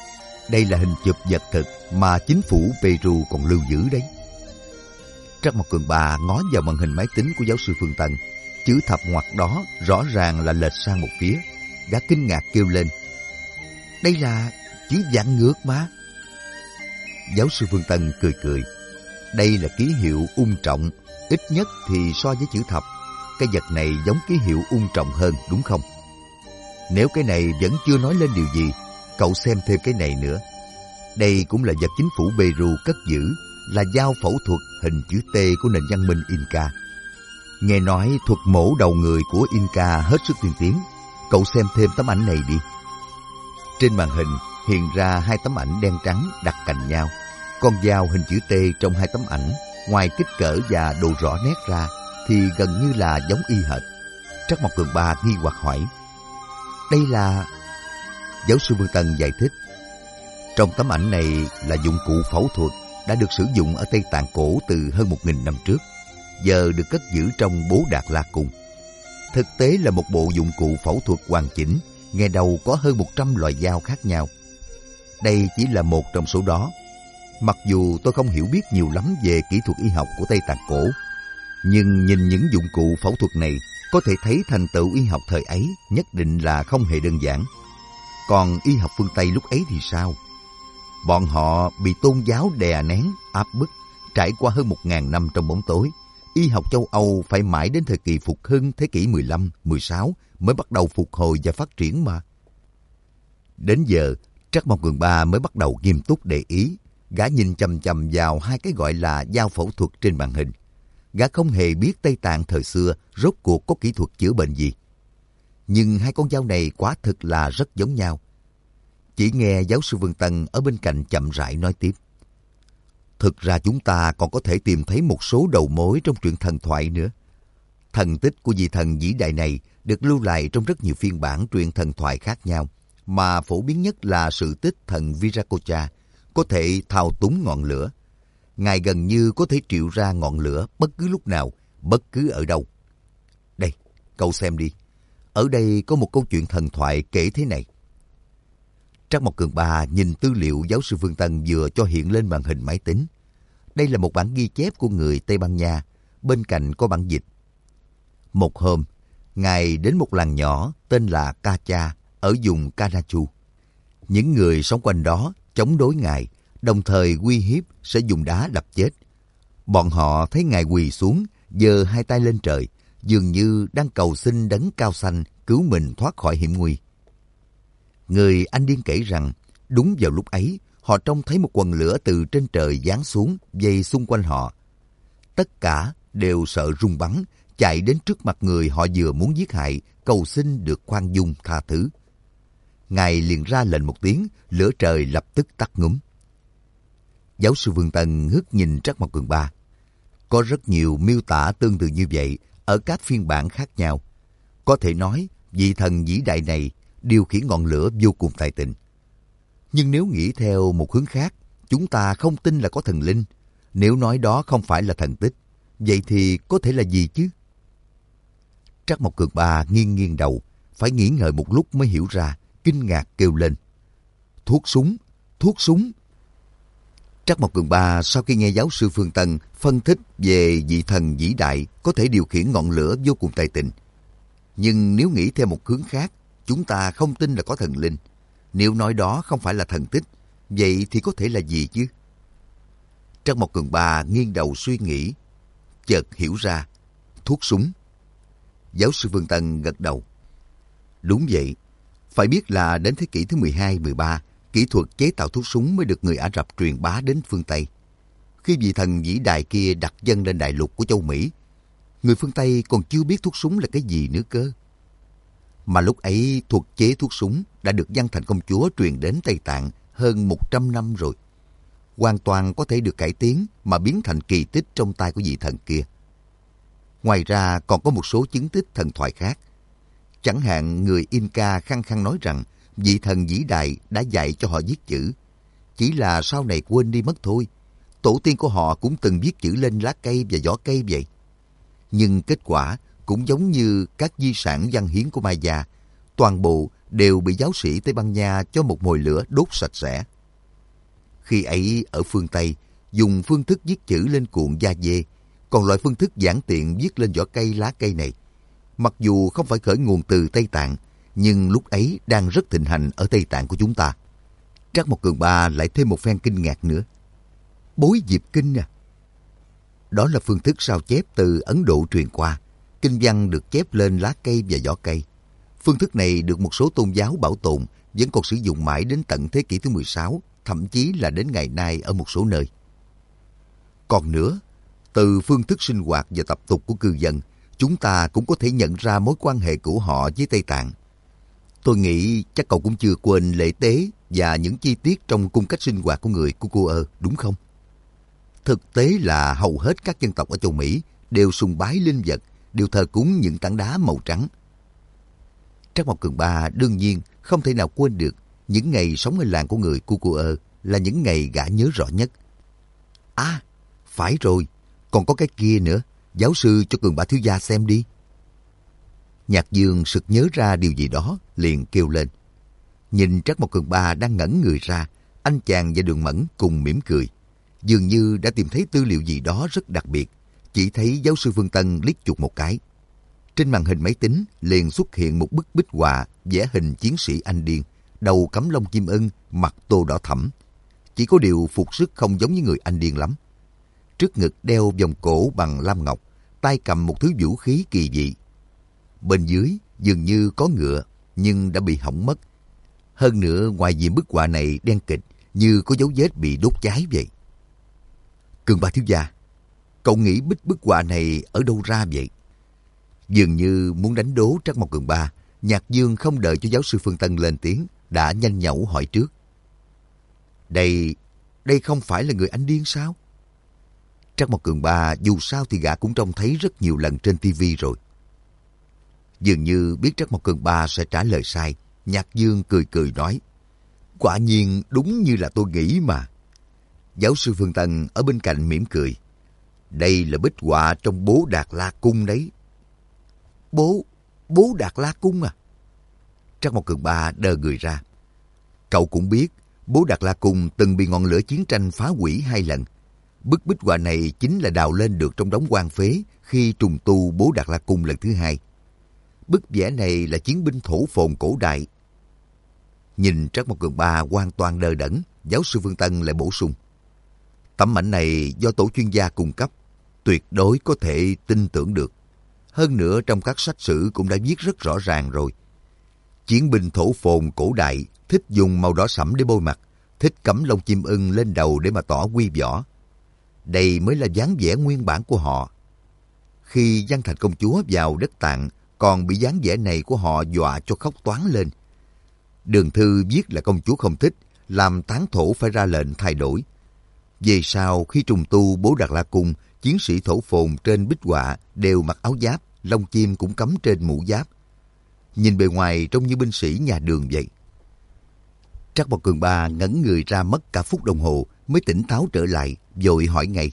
A: Đây là hình chụp vật thực mà chính phủ Peru còn lưu giữ đấy. Trắc Mộc Cường Ba ngó vào màn hình máy tính của giáo sư Phương Tân. Chữ thập ngoặc đó rõ ràng là lệch sang một phía. Gã kinh ngạc kêu lên: đây là chữ vạn ngược mà. Giáo sư Phương Tân cười cười. Đây là ký hiệu ung trọng, ít nhất thì so với chữ thập, cái vật này giống ký hiệu ung trọng hơn, đúng không? Nếu cái này vẫn chưa nói lên điều gì, cậu xem thêm cái này nữa. Đây cũng là vật chính phủ Peru cất giữ, là dao phẫu thuật hình chữ T của nền văn minh Inca. Nghe nói thuật mổ đầu người của Inca hết sức tiên tiến. Cậu xem thêm tấm ảnh này đi. Trên màn hình hiện ra hai tấm ảnh đen trắng đặt cạnh nhau. Con dao hình chữ T trong hai tấm ảnh, ngoài kích cỡ và độ rõ nét ra, thì gần như là giống y hệt. Trắc Mộc Cường Ba nghi hoặc hỏi: đây là... Giáo sư Phương Tân giải thích: trong tấm ảnh này là dụng cụ phẫu thuật đã được sử dụng ở Tây Tạng cổ từ hơn 1000 năm trước, giờ được cất giữ trong Bố Đạt La Cung. Thực tế là một bộ dụng cụ phẫu thuật hoàn chỉnh, nghe đầu có hơn 100 loại dao khác nhau. Đây chỉ là một trong số đó. Mặc dù tôi không hiểu biết nhiều lắm về kỹ thuật y học của Tây Tạng cổ, nhưng nhìn những dụng cụ phẫu thuật này, có thể thấy thành tựu y học thời ấy nhất định là không hề đơn giản. Còn y học phương Tây lúc ấy thì sao? Bọn họ bị tôn giáo đè nén, áp bức, trải qua hơn 1000 năm trong bóng tối. Y học châu Âu phải mãi đến thời kỳ phục hưng thế kỷ 15, 16 mới bắt đầu phục hồi và phát triển mà. Đến giờ, Trắc Mộc Cường Ba mới bắt đầu nghiêm túc để ý. Gã nhìn chằm chằm vào hai cái gọi là dao phẫu thuật trên màn hình. Gã không hề biết Tây Tạng thời xưa rốt cuộc có kỹ thuật chữa bệnh gì. Nhưng hai con dao này quả thực là rất giống nhau. Chỉ nghe giáo sư Vương Tân ở bên cạnh chậm rãi nói tiếp: thực ra chúng ta còn có thể tìm thấy một số đầu mối trong truyện thần thoại nữa. Thần tích của vị thần vĩ đại này được lưu lại trong rất nhiều phiên bản truyện thần thoại khác nhau, mà phổ biến nhất là sự tích thần Viracocha, có thể thao túng ngọn lửa. Ngài gần như có thể triệu ra ngọn lửa bất cứ lúc nào, bất cứ ở đâu. Đây, cậu xem đi. Ở đây có một câu chuyện thần thoại kể thế này. Trắc Mộc Cường Ba nhìn tư liệu giáo sư Phương Tân vừa cho hiện lên màn hình máy tính. Đây là một bản ghi chép của người Tây Ban Nha, bên cạnh có bản dịch. Một hôm, Ngài đến một làng nhỏ tên là Cacha ở vùng Canachu. Những người sống quanh đó chống đối Ngài, đồng thời uy hiếp sẽ dùng đá đập chết. Bọn họ thấy Ngài quỳ xuống, giơ hai tay lên trời, dường như đang cầu xin đấng cao xanh cứu mình thoát khỏi hiểm nguy. Người Anh điên kể rằng, đúng vào lúc ấy, họ trông thấy một quần lửa từ trên trời giáng xuống, vây xung quanh họ. Tất cả đều sợ run bắn, chạy đến trước mặt người họ vừa muốn giết hại, cầu xin được khoan dung tha thứ. Ngài liền ra lệnh một tiếng, lửa trời lập tức tắt ngúm. Giáo sư Vương Tân ngước nhìn Trắc Mộc Cường Ba. Có rất nhiều miêu tả tương tự như vậy ở các phiên bản khác nhau. Có thể nói, vị thần vĩ đại này điều khiển ngọn lửa vô cùng tài tình. Nhưng nếu nghĩ theo một hướng khác, chúng ta không tin là có thần linh. Nếu nói đó không phải là thần tích, vậy thì có thể là gì chứ? Trắc Mộc Cường Ba nghiêng nghiêng đầu, phải nghĩ ngợi một lúc mới hiểu ra, kinh ngạc kêu lên: thuốc súng, thuốc súng! Trắc Mộc Cường Ba sau khi nghe giáo sư Phương Tân phân tích về vị thần vĩ đại có thể điều khiển ngọn lửa vô cùng tài tình. Nhưng nếu nghĩ theo một hướng khác, chúng ta không tin là có thần linh. Nếu nói đó không phải là thần tích, vậy thì có thể là gì chứ? Trắc Mộc Cường Ba nghiêng đầu suy nghĩ, chợt hiểu ra: thuốc súng. Giáo sư Phương Tân gật đầu. Đúng vậy, phải biết là đến thế kỷ thứ 12, 13, kỹ thuật chế tạo thuốc súng mới được người Ả Rập truyền bá đến phương Tây. Khi vị thần vĩ đại kia đặt chân lên đại lục của châu Mỹ, người phương Tây còn chưa biết thuốc súng là cái gì nữa cơ. Mà lúc ấy thuật chế thuốc súng đã được Văn Thành công chúa truyền đến Tây Tạng hơn 100 năm rồi. Hoàn toàn có thể được cải tiến mà biến thành kỳ tích trong tay của vị thần kia. Ngoài ra còn có một số chứng tích thần thoại khác. Chẳng hạn người Inca khăng khăng nói rằng vị thần vĩ đại đã dạy cho họ viết chữ. Chỉ là sau này quên đi mất thôi. Tổ tiên của họ cũng từng viết chữ lên lá cây và vỏ cây vậy. Nhưng kết quả cũng giống như các di sản văn hiến của Maya, toàn bộ đều bị giáo sĩ Tây Ban Nha cho một mồi lửa đốt sạch sẽ. Khi ấy ở phương Tây, dùng phương thức viết chữ lên cuộn da dê, còn loại phương thức giản tiện viết lên vỏ cây lá cây này. Mặc dù không phải khởi nguồn từ Tây Tạng, nhưng lúc ấy đang rất thịnh hành ở Tây Tạng của chúng ta. Trác Mộc Cường Ba lại thêm một phen kinh ngạc nữa. Bối diệp kinh à? Đó là phương thức sao chép từ Ấn Độ truyền qua. Kinh văn được chép lên lá cây và vỏ cây. Phương thức này được một số tôn giáo bảo tồn, vẫn còn sử dụng mãi đến tận thế kỷ thứ 16, thậm chí là đến ngày nay ở một số nơi. Còn nữa, từ phương thức sinh hoạt và tập tục của cư dân, chúng ta cũng có thể nhận ra mối quan hệ của họ với Tây Tạng. Tôi nghĩ chắc cậu cũng chưa quên lễ tế và những chi tiết trong cung cách sinh hoạt của người Kukuơ, đúng không? Thực tế là hầu hết các dân tộc ở châu Mỹ đều sùng bái linh vật, đều thờ cúng những tảng đá màu trắng. Trác Mộc Cường Ba đương nhiên không thể nào quên được những ngày sống ở làng của người Kukuơ là những ngày gã nhớ rõ nhất. À, phải rồi, còn có cái kia nữa, giáo sư cho Cường Ba thiếu gia xem đi. Nhạc Dương sực nhớ ra điều gì đó, liền kêu lên. Nhìn Trác Mộc Cường Ba đang ngẩn người ra, anh chàng và Đường Mẫn cùng mỉm cười. Dường như đã tìm thấy tư liệu gì đó rất đặc biệt, chỉ thấy giáo sư Phương Tân liếc chuột một cái. Trên màn hình máy tính liền xuất hiện một bức bích họa vẽ hình chiến sĩ Anh Điên, đầu cắm lông chim ưng, mặt tô đỏ thẫm. Chỉ có điều phục sức không giống như người Anh Điên lắm. Trước ngực đeo vòng cổ bằng lam ngọc, tay cầm một thứ vũ khí kỳ dị. Bên dưới dường như có ngựa, nhưng đã bị hỏng mất. Hơn nữa, ngoài diện bức họa này đen kịt, như có dấu vết bị đốt cháy vậy. Cường Ba thiếu gia, cậu nghĩ bức họa này ở đâu ra vậy? Dường như muốn đánh đố Trác Mộc Cường Ba, Nhạc Dương không đợi cho giáo sư Phương Tân lên tiếng, đã nhanh nhẩu hỏi trước. Đây không phải là người Anh Điên sao? Trác Mộc Cường Ba dù sao thì gã cũng trông thấy rất nhiều lần trên TV rồi. Dường như biết Trác Mộc Cường Ba sẽ trả lời sai, Nhạc Dương cười cười nói. Quả nhiên đúng như là tôi nghĩ mà. Giáo sư Phương Tân ở bên cạnh mỉm cười. Đây là bích họa trong Bố Đạt La Cung đấy. Bố Đạt La Cung à? Trác Mộc Cường Ba đờ người ra. Cậu cũng biết, Bố Đạt La Cung từng bị ngọn lửa chiến tranh phá hủy 2 lần. Bức bích họa này chính là đào lên được trong đống hoang phế khi trùng tu Bố Đạt La Cung lần thứ 2. Bức vẽ này là chiến binh thổ phồn cổ đại. Nhìn Trác Mộc Cường Ba hoàn toàn đờ đẫn, giáo sư Phương Tân lại bổ sung. Tấm ảnh này do tổ chuyên gia cung cấp, tuyệt đối có thể tin tưởng được. Hơn nữa trong các sách sử cũng đã viết rất rõ ràng rồi. Chiến binh thổ phồn cổ đại thích dùng màu đỏ sẫm để bôi mặt, thích cắm lông chim ưng lên đầu để mà tỏ quy võ. Đây mới là dáng vẻ nguyên bản của họ. Khi Giang Thành công chúa vào đất Tạng, còn bị dáng vẻ này của họ dọa cho khóc toáng lên. Đường thư viết là công chúa không thích, làm tán thổ phải ra lệnh thay đổi. Về sau, khi trùng tu Bố Đạt La Cung, chiến sĩ thổ phồn trên bích họa đều mặc áo giáp, lông chim cũng cắm trên mũ giáp. Nhìn bề ngoài trông như binh sĩ nhà Đường vậy. Trác Mộc Cường Ba ngẩn người ra mất cả phút đồng hồ mới tỉnh táo trở lại, vội hỏi ngay.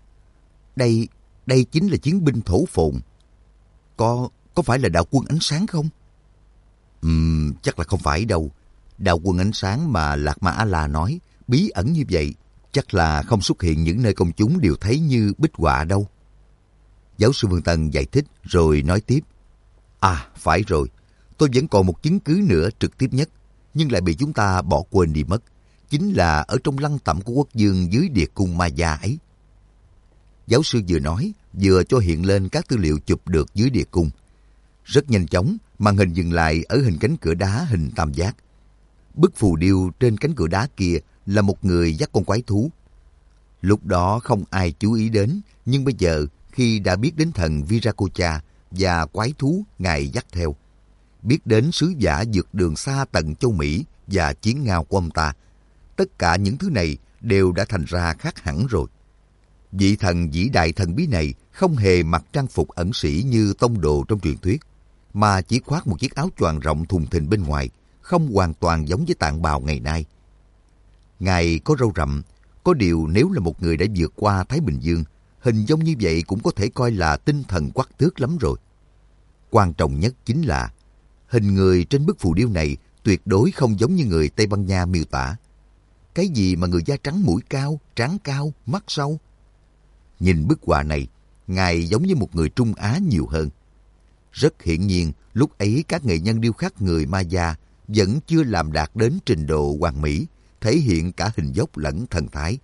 A: Đây chính là chiến binh thổ phồn. Có phải là đạo quân ánh sáng không? Chắc là không phải đâu. Đạo quân ánh sáng mà Lạc Ma A-la nói, bí ẩn như vậy, chắc là không xuất hiện những nơi công chúng đều thấy như bích họa đâu. Giáo sư Phương Tân giải thích rồi nói tiếp. À, phải rồi. Tôi vẫn còn một chứng cứ nữa trực tiếp nhất, nhưng lại bị chúng ta bỏ quên đi mất. Chính là ở trong lăng tẩm của quốc vương dưới địa cung Maya ấy. Giáo sư vừa nói, vừa cho hiện lên các tư liệu chụp được dưới địa cung. Rất nhanh chóng, màn hình dừng lại ở hình cánh cửa đá hình tam giác. Bức phù điêu trên cánh cửa đá kia là một người dắt con quái thú. Lúc đó không ai chú ý đến, nhưng bây giờ khi đã biết đến thần Viracocha và quái thú ngài dắt theo, biết đến sứ giả vượt đường xa tận châu Mỹ và chiến ngao của ông ta, tất cả những thứ này đều đã thành ra khác hẳn rồi. Vị thần vĩ đại thần bí này không hề mặc trang phục ẩn sĩ như tông đồ trong truyền thuyết, mà chỉ khoác một chiếc áo choàng rộng thùng thình bên ngoài, không hoàn toàn giống với tạng bào ngày nay. Ngài có râu rậm, có điều nếu là một người đã vượt qua Thái Bình Dương, hình giống như vậy cũng có thể coi là tinh thần quắc thước lắm rồi. Quan trọng nhất chính là hình người trên bức phù điêu này tuyệt đối không giống như người Tây Ban Nha miêu tả. cái gì mà người da trắng mũi cao, trán cao, mắt sâu? Nhìn bức họa này, Ngài giống như một người Trung Á nhiều hơn. Rất hiển nhiên, lúc ấy các nghệ nhân điêu khắc người Maya vẫn chưa làm đạt đến trình độ hoàn mỹ, thể hiện cả hình dốc lẫn thần thái.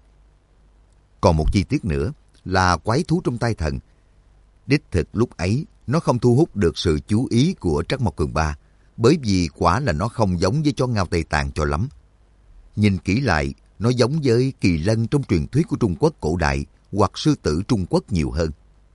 A: Còn một chi tiết nữa là quái thú trong tay thần. Đích thực lúc ấy, nó không thu hút được sự chú ý của Trắc Mộc Cường Ba, bởi vì quả là nó không giống với chó ngao Tây Tạng cho lắm. Nhìn kỹ lại, nó giống với kỳ lân trong truyền thuyết của Trung Quốc cổ đại hoặc sư tử Trung Quốc nhiều hơn.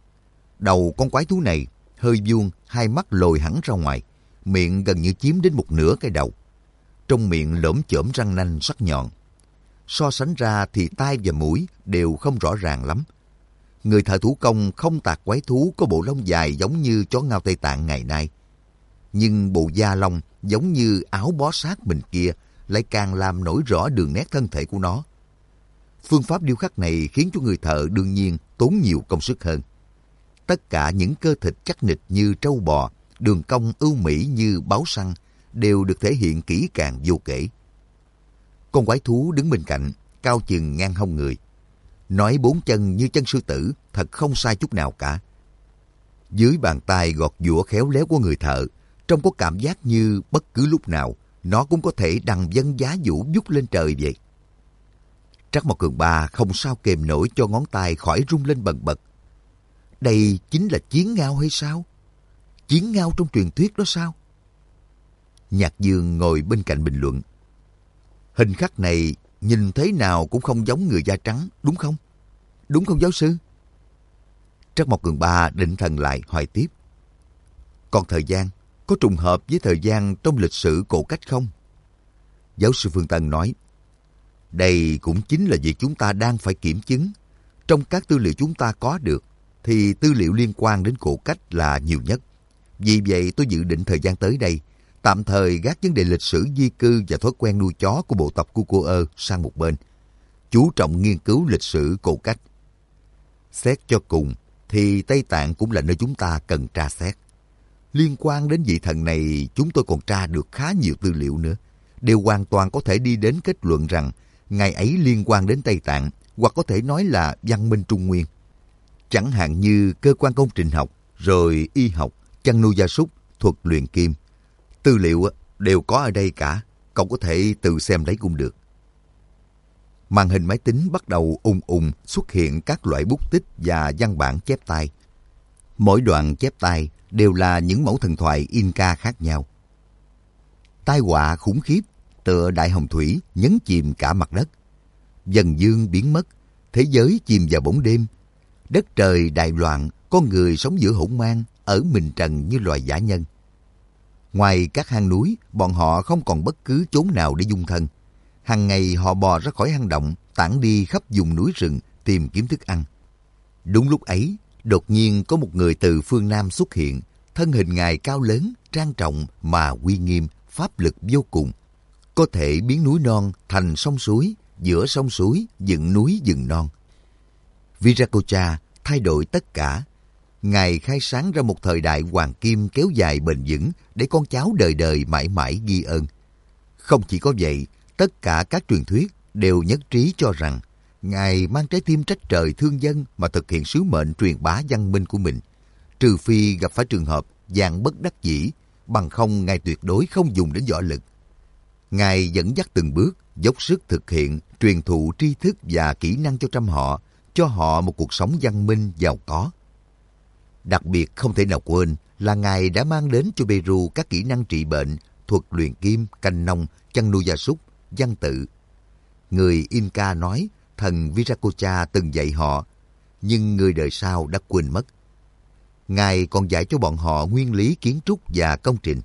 A: Đầu con quái thú này hơi vuông, hai mắt lồi hẳn ra ngoài, miệng gần như chiếm đến một nửa cái đầu. Trong miệng lởm chởm răng nanh sắc nhọn. So sánh ra thì tai và mũi đều không rõ ràng lắm. Người thợ thủ công không tạc quái thú có bộ lông dài giống như chó ngao Tây Tạng ngày nay. Nhưng bộ da lông giống như áo bó sát mình kia lại càng làm nổi rõ đường nét thân thể của nó. Phương pháp điêu khắc này khiến cho người thợ đương nhiên tốn nhiều công sức hơn. Tất cả những cơ thịt chắc nịch như trâu bò, đường cong ưu mỹ như báo săn đều được thể hiện kỹ càng vô kể. Con quái thú đứng bên cạnh, cao chừng ngang hông người. Nói bốn chân như chân sư tử, thật không sai chút nào cả. Dưới bàn tay gọt giũa khéo léo của người thợ, trông có cảm giác như bất cứ lúc nào nó cũng có thể đằng vân giá vũ vút lên trời vậy. Trắc Mộc Cường Ba không sao kềm nổi cho ngón tay khỏi rung lên bần bật. Đây chính là chiến ngao hay sao? Chiến ngao trong truyền thuyết đó sao? Nhạc Dương ngồi bên cạnh bình luận. Hình khắc này nhìn thế nào cũng không giống người da trắng, đúng không? Đúng không giáo sư? Trắc Mộc Cường Ba định thần lại hỏi tiếp. Còn thời gian, có trùng hợp với thời gian trong lịch sử cổ cách không? Giáo sư Phương Tân nói. Đây cũng chính là việc chúng ta đang phải kiểm chứng. Trong các tư liệu chúng ta có được, thì tư liệu liên quan đến cổ cách là nhiều nhất. Vì vậy tôi dự định thời gian tới đây, tạm thời gác vấn đề lịch sử di cư và thói quen nuôi chó của bộ tộc Kuko-ơ sang một bên, chú trọng nghiên cứu lịch sử cổ cách. Xét cho cùng, thì Tây Tạng cũng là nơi chúng ta cần tra xét. Liên quan đến vị thần này, chúng tôi còn tra được khá nhiều tư liệu nữa, đều hoàn toàn có thể đi đến kết luận rằng ngài ấy liên quan đến Tây Tạng, hoặc có thể nói là văn minh Trung Nguyên. Chẳng hạn như cơ quan công trình học, rồi y học, chăn nuôi gia súc, thuật luyện kim. Tư liệu đều có ở đây cả, cậu có thể tự xem lấy cũng được. Màn hình máy tính bắt đầu ùng ùng xuất hiện các loại bút tích và văn bản chép tay. Mỗi đoạn chép tay đều là những mẫu thần thoại Inca khác nhau. Tai họa khủng khiếp, tựa đại hồng thủy nhấn chìm cả mặt đất. Dần dương biến mất, thế giới chìm vào bóng đêm. Đất trời đại loạn, con người sống giữa hỗn mang, ở mình trần như loài dã nhân. Ngoài các hang núi, bọn họ không còn bất cứ chốn nào để dung thân. Hàng ngày họ bò ra khỏi hang động, tản đi khắp vùng núi rừng tìm kiếm thức ăn. Đúng lúc ấy, đột nhiên có một người từ phương Nam xuất hiện, thân hình ngài cao lớn, trang trọng mà uy nghiêm, pháp lực vô cùng. Có thể biến núi non thành sông suối, giữa sông suối dựng núi dựng non. Viracocha thay đổi tất cả. Ngài khai sáng ra một thời đại hoàng kim kéo dài bền vững để con cháu đời đời mãi mãi ghi ơn. Không chỉ có vậy, tất cả các truyền thuyết đều nhất trí cho rằng Ngài mang trái tim trách trời thương dân mà thực hiện sứ mệnh truyền bá văn minh của mình. Trừ phi gặp phải trường hợp vạn bất đắc dĩ, bằng không Ngài tuyệt đối không dùng đến võ lực. Ngài dẫn dắt từng bước, dốc sức thực hiện, truyền thụ tri thức và kỹ năng cho họ một cuộc sống văn minh giàu có. Đặc biệt không thể nào quên là Ngài đã mang đến cho Peru các kỹ năng trị bệnh, thuật luyện kim, canh nông, chăn nuôi gia súc, văn tự. Người Inca nói thần Viracocha từng dạy họ, nhưng người đời sau đã quên mất. Ngài còn dạy cho bọn họ nguyên lý kiến trúc và công trình.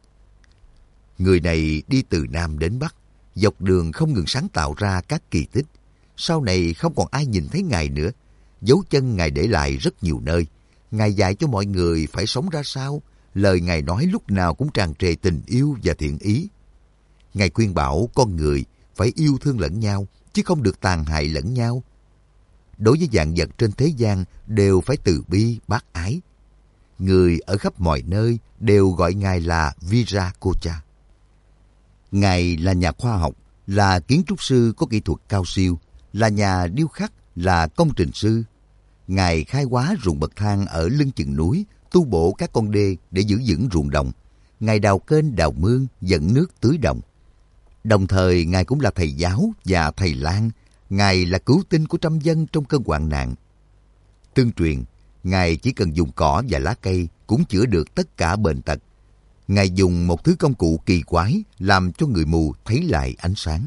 A: Người này đi từ Nam đến Bắc, dọc đường không ngừng sáng tạo ra các kỳ tích. Sau này không còn ai nhìn thấy Ngài nữa. Dấu chân Ngài để lại rất nhiều nơi. Ngài dạy cho mọi người phải sống ra sao. Lời Ngài nói lúc nào cũng tràn trề tình yêu và thiện ý. Ngài khuyên bảo con người phải yêu thương lẫn nhau, chứ không được tàn hại lẫn nhau. Đối với vạn vật trên thế gian đều phải từ bi, bác ái. Người ở khắp mọi nơi đều gọi Ngài là Viracocha. Ngài là nhà khoa học, là kiến trúc sư có kỹ thuật cao siêu, là nhà điêu khắc, là công trình sư. Ngài khai hóa ruộng bậc thang ở lưng chừng núi, tu bổ các con đê để giữ vững ruộng đồng. Ngài đào kênh đào mương, dẫn nước tưới đồng. Đồng thời, Ngài cũng là thầy giáo và thầy lang. Ngài là cứu tinh của trăm dân trong cơn hoạn nạn. Tương truyền, Ngài chỉ cần dùng cỏ và lá cây cũng chữa được tất cả bệnh tật. Ngài dùng một thứ công cụ kỳ quái làm cho người mù thấy lại ánh sáng.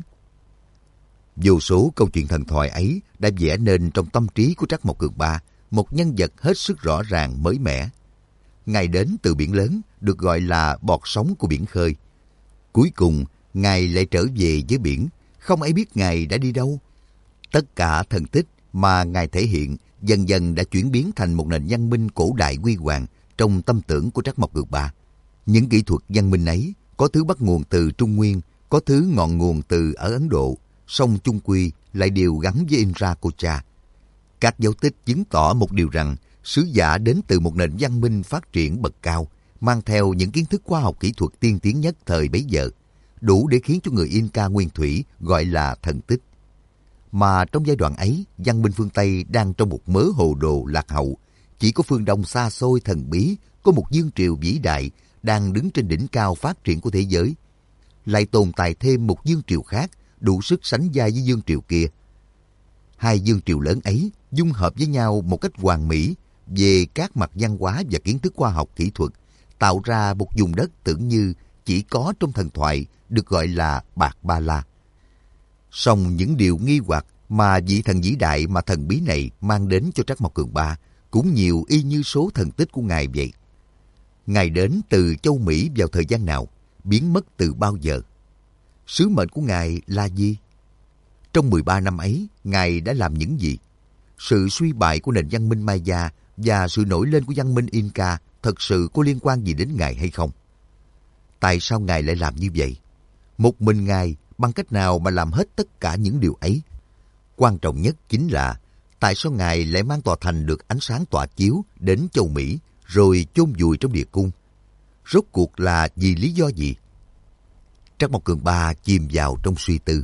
A: Vô số câu chuyện thần thoại ấy đã vẽ nên trong tâm trí của Trắc Mộc Cường Ba một nhân vật hết sức rõ ràng mới mẻ. Ngài đến từ biển lớn, được gọi là bọt sóng của biển khơi. Cuối cùng, Ngài lại trở về với biển, không ai biết Ngài đã đi đâu. Tất cả thần tích mà Ngài thể hiện dần dần đã chuyển biến thành một nền văn minh cổ đại huy hoàng trong tâm tưởng của Trắc Mộc Cường Ba. Những kỹ thuật văn minh ấy có thứ bắt nguồn từ Trung Nguyên, có thứ ngọn nguồn từ ở Ấn Độ, song chung quy lại đều gắn với Indrakocha. Các dấu tích chứng tỏ một điều rằng sứ giả đến từ một nền văn minh phát triển bậc cao, mang theo những kiến thức khoa học kỹ thuật tiên tiến nhất thời bấy giờ, đủ để khiến cho người Inca nguyên thủy gọi là thần tích. Mà trong giai đoạn ấy, văn minh phương Tây đang trong một mớ hồ đồ lạc hậu. Chỉ có phương Đông xa xôi thần bí, có một vương triều vĩ đại đang đứng trên đỉnh cao phát triển của thế giới. Lại tồn tại thêm một vương triều khác đủ sức sánh vai với vương triều kia. Hai vương triều lớn ấy dung hợp với nhau một cách hoàn mỹ về các mặt văn hóa và kiến thức khoa học kỹ thuật, tạo ra một vùng đất tưởng như chỉ có trong thần thoại, được gọi là Bạc Ba La. Song những điều nghi hoặc mà vị thần vĩ đại mà thần bí này mang đến cho Trắc Mộc Cường Ba cũng nhiều y như số thần tích của Ngài vậy. Ngài đến từ châu Mỹ vào thời gian nào, biến mất từ bao giờ? Sứ mệnh của Ngài là gì? Trong 13 năm ấy, Ngài đã làm những gì? Sự suy bại của nền văn minh Maya và sự nổi lên của văn minh Inca thật sự có liên quan gì đến Ngài hay không? Tại sao Ngài lại làm như vậy? Một mình Ngài bằng cách nào mà làm hết tất cả những điều ấy? Quan trọng nhất chính là tại sao Ngài lại mang tòa thành được ánh sáng tỏa chiếu đến châu Mỹ rồi chôn vùi trong địa cung? Rốt cuộc là vì lý do gì? Trắc Mộc Cường Ba chìm vào trong suy tư.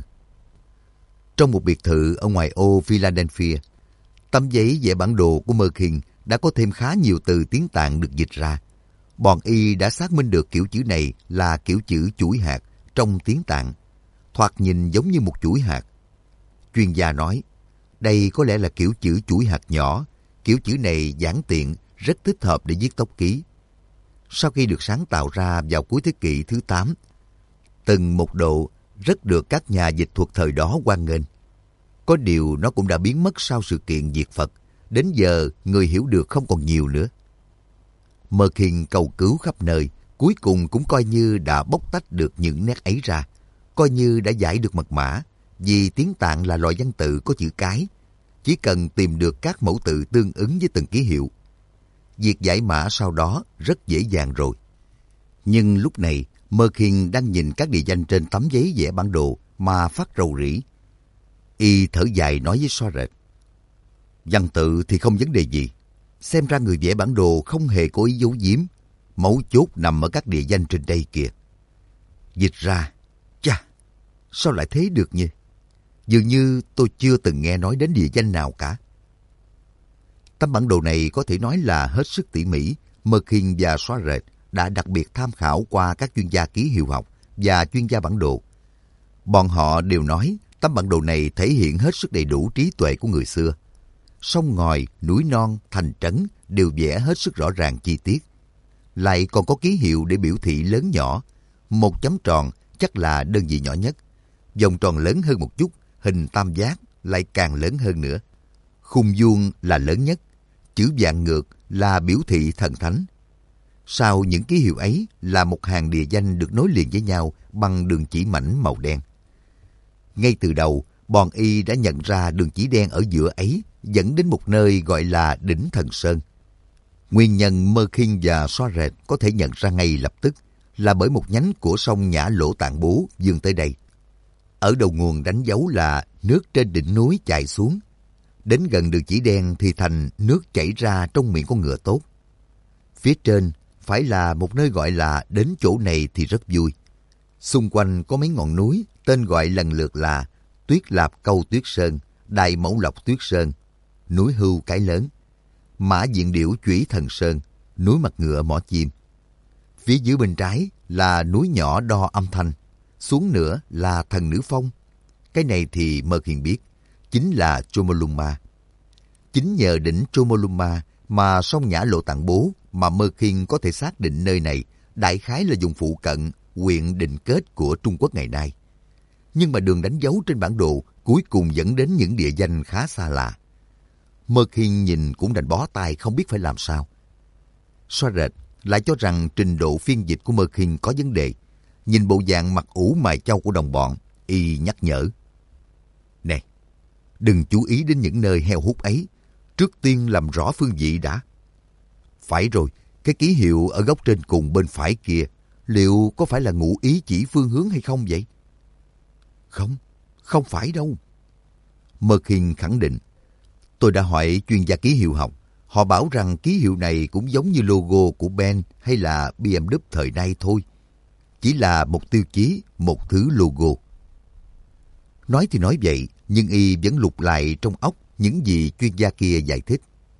A: Trong một biệt thự ở ngoài ô Philadelphia, tấm giấy vẽ bản đồ của Merkin đã có thêm khá nhiều từ tiếng Tạng được dịch ra. Bọn y đã xác minh được kiểu chữ này là kiểu chữ chuỗi hạt trong tiếng Tạng, thoạt nhìn giống như một chuỗi hạt. Chuyên gia nói, đây có lẽ là kiểu chữ chuỗi hạt nhỏ. Kiểu chữ này giản tiện, rất thích hợp để viết tốc ký. Sau khi được sáng tạo ra vào cuối thế kỷ thứ 8, từng một độ rất được các nhà dịch thuật thời đó hoan nghênh. Có điều nó cũng đã biến mất sau sự kiện diệt Phật. Đến giờ người hiểu được không còn nhiều nữa. Merkin cầu cứu khắp nơi, cuối cùng cũng coi như đã bóc tách được những nét ấy ra, coi như đã giải được mật mã. Vì tiếng Tạng là loại văn tự có chữ cái, chỉ cần tìm được các mẫu tự tương ứng với từng ký hiệu. Việc giải mã sau đó rất dễ dàng rồi. Nhưng lúc này, Merkin đang nhìn các địa danh trên tấm giấy vẽ bản đồ mà phát rầu rĩ. Y thở dài nói với Soaret, văn tự thì không vấn đề gì. Xem ra người vẽ bản đồ không hề có ý giấu giếm. Mấu chốt nằm ở các địa danh trên đây kìa. Dịch ra, chà, sao lại thế được nhỉ? Dường như tôi chưa từng nghe nói đến địa danh nào cả. Tấm bản đồ này có thể nói là hết sức tỉ mỉ. Merkin và Soaret đã đặc biệt tham khảo qua các chuyên gia ký hiệu học và chuyên gia bản đồ. Bọn họ đều nói tấm bản đồ này thể hiện hết sức đầy đủ trí tuệ của người xưa. Sông ngòi, núi non, thành trấn đều vẽ hết sức rõ ràng chi tiết. Lại còn có ký hiệu để biểu thị lớn nhỏ. Một chấm tròn chắc là đơn vị nhỏ nhất. Vòng tròn lớn hơn một chút, hình tam giác lại càng lớn hơn nữa. Khung vuông là lớn nhất. Chữ vạn ngược là biểu thị thần thánh. Sau những ký hiệu ấy là một hàng địa danh được nối liền với nhau bằng đường chỉ mảnh màu đen. Ngay từ đầu, bọn y đã nhận ra đường chỉ đen ở giữa ấy dẫn đến một nơi gọi là Đỉnh Thần Sơn. Nguyên nhân Merkin và Soaret có thể nhận ra ngay lập tức là bởi một nhánh của sông Nhã Lỗ Tạng Bố vươn tới đây. Ở đầu nguồn đánh dấu là nước trên đỉnh núi chảy xuống. Đến gần đường chỉ đen thì thành nước chảy ra trong miệng con ngựa tốt. Phía trên phải là một nơi gọi là đến chỗ này thì rất vui. Xung quanh có mấy ngọn núi tên gọi lần lượt là Tuyết Lạp Câu Tuyết Sơn, Đại Mẫu Lộc Tuyết Sơn, núi Hưu Cái Lớn, Mã Diện Điểu Chủy Thần Sơn, núi Mặt Ngựa Mỏ Chim. Phía dưới bên trái là núi nhỏ Đo Âm Thanh, xuống nữa là Thần Nữ Phong. Cái này thì Mơ Khiên biết, chính là Chomolungma. Chính nhờ đỉnh Chomolungma mà sông Nhã Lộ Tạng Bố mà Mơ Khiên có thể xác định nơi này đại khái là vùng phụ cận huyện Định Kết của Trung Quốc ngày nay. Nhưng mà đường đánh dấu trên bản đồ cuối cùng dẫn đến những địa danh khá xa lạ. Mơ Khiên nhìn cũng đành bó tay không biết phải làm sao. Xoa rệt lại cho rằng trình độ phiên dịch của Mơ Khiên có vấn đề. Nhìn bộ dạng mặt ủ mày chau của đồng bọn, y nhắc nhở. Nè, đừng chú ý đến những nơi heo hút ấy. Trước tiên làm rõ phương vị đã. Phải rồi, cái ký hiệu ở góc trên cùng bên phải kia, liệu có phải là ngụ ý chỉ phương hướng hay không vậy? Không, không phải đâu. Mơ Khiên khẳng định. Tôi đã hỏi chuyên gia ký hiệu học. Họ bảo rằng ký hiệu này cũng giống như logo của Ben hay là BMW thời nay thôi. Chỉ là một tiêu chí, một thứ logo. Nói thì nói vậy, nhưng y vẫn lục lại trong óc những gì chuyên gia kia giải thích.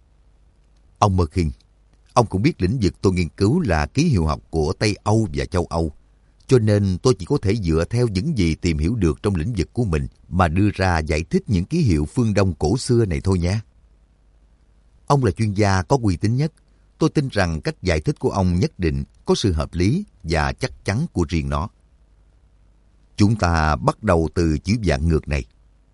A: Ông Mơ Khiên, ông cũng biết lĩnh vực tôi nghiên cứu là ký hiệu học của Tây Âu và châu Âu. Cho nên tôi chỉ có thể dựa theo những gì tìm hiểu được trong lĩnh vực của mình mà đưa ra giải thích những ký hiệu phương Đông cổ xưa này thôi nhé. Ông là chuyên gia có uy tín nhất. Tôi tin rằng cách giải thích của ông nhất định có sự hợp lý và chắc chắn của riêng nó. Chúng ta bắt đầu từ chữ vạn ngược này.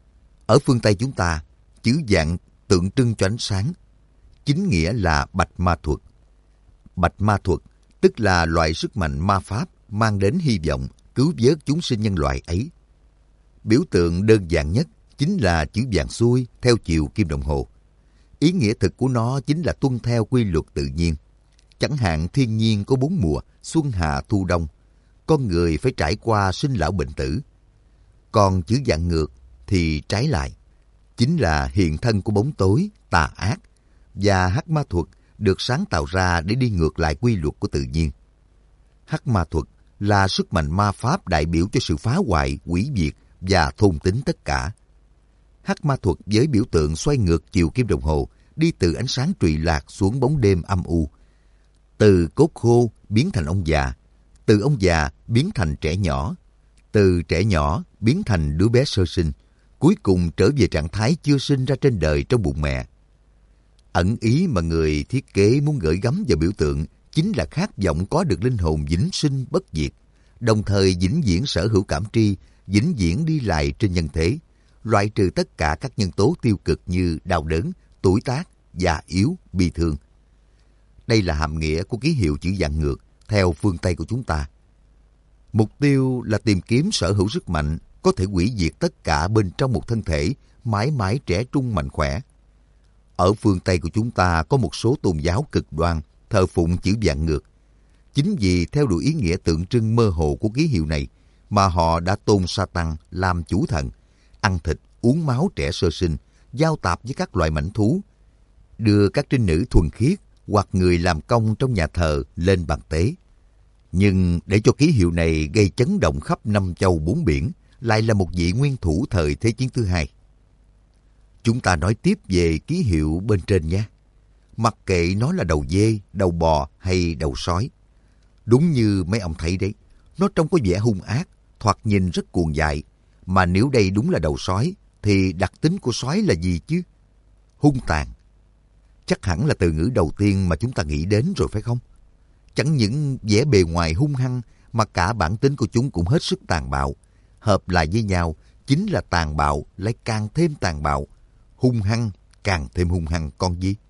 A: Ở phương Tây chúng ta, chữ vạn tượng trưng cho ánh sáng. Chính nghĩa là bạch ma thuật. Bạch ma thuật tức là loại sức mạnh ma pháp mang đến hy vọng cứu vớt chúng sinh nhân loại ấy. Biểu tượng đơn giản nhất chính là chữ vàng xuôi theo chiều kim đồng hồ. Ý nghĩa thực của nó chính là tuân theo quy luật tự nhiên. Chẳng hạn thiên nhiên có 4 mùa, xuân hạ thu đông. Con người phải trải qua sinh lão bệnh tử. Còn chữ vạn ngược thì trái lại. Chính là hiện thân của bóng tối, tà ác. Và hắc ma thuật được sáng tạo ra để đi ngược lại quy luật của tự nhiên. Hắc ma thuật là sức mạnh ma pháp đại biểu cho sự phá hoại, hủy diệt và thôn tính tất cả. Hắc ma thuật với biểu tượng xoay ngược chiều kim đồng hồ, đi từ ánh sáng trụy lạc xuống bóng đêm âm u. Từ cốt khô biến thành ông già, từ ông già biến thành trẻ nhỏ, từ trẻ nhỏ biến thành đứa bé sơ sinh, cuối cùng trở về trạng thái chưa sinh ra trên đời trong bụng mẹ. Ẩn ý mà người thiết kế muốn gửi gắm vào biểu tượng chính là khát vọng có được linh hồn vĩnh sinh bất diệt, đồng thời vĩnh viễn sở hữu cảm tri, vĩnh viễn đi lại trên nhân thế, loại trừ tất cả các nhân tố tiêu cực như đau đớn, tuổi tác, già yếu, bi thương. Đây là hàm nghĩa của ký hiệu chữ vạn ngược theo phương Tây của chúng ta. Mục tiêu là tìm kiếm sở hữu sức mạnh có thể hủy diệt tất cả bên trong một thân thể mãi mãi trẻ trung mạnh khỏe. Ở phương Tây của chúng ta có một số tôn giáo cực đoan thờ phụng chữ vạn ngược. Chính vì theo đuổi ý nghĩa tượng trưng mơ hồ của ký hiệu này mà họ đã tôn Sa-tăng làm chủ thần, ăn thịt, uống máu trẻ sơ sinh, giao tạp với các loại mãnh thú, đưa các trinh nữ thuần khiết hoặc người làm công trong nhà thờ lên bàn tế. Nhưng để cho ký hiệu này gây chấn động khắp 5 châu 4 biển, lại là một vị nguyên thủ thời Thế chiến thứ hai. Chúng ta nói tiếp về ký hiệu bên trên nhé. Mặc kệ nó là đầu dê, đầu bò hay đầu sói. Đúng như mấy ông thấy đấy, nó trông có vẻ hung ác, thoạt nhìn rất cuồng dại. Mà nếu đây đúng là đầu sói, thì đặc tính của sói là gì chứ? Hung tàn. Chắc hẳn là từ ngữ đầu tiên mà chúng ta nghĩ đến rồi phải không? Chẳng những vẻ bề ngoài hung hăng, mà cả bản tính của chúng cũng hết sức tàn bạo. Hợp lại với nhau, chính là tàn bạo lại càng thêm tàn bạo. Hung hăng càng thêm hung hăng con gì?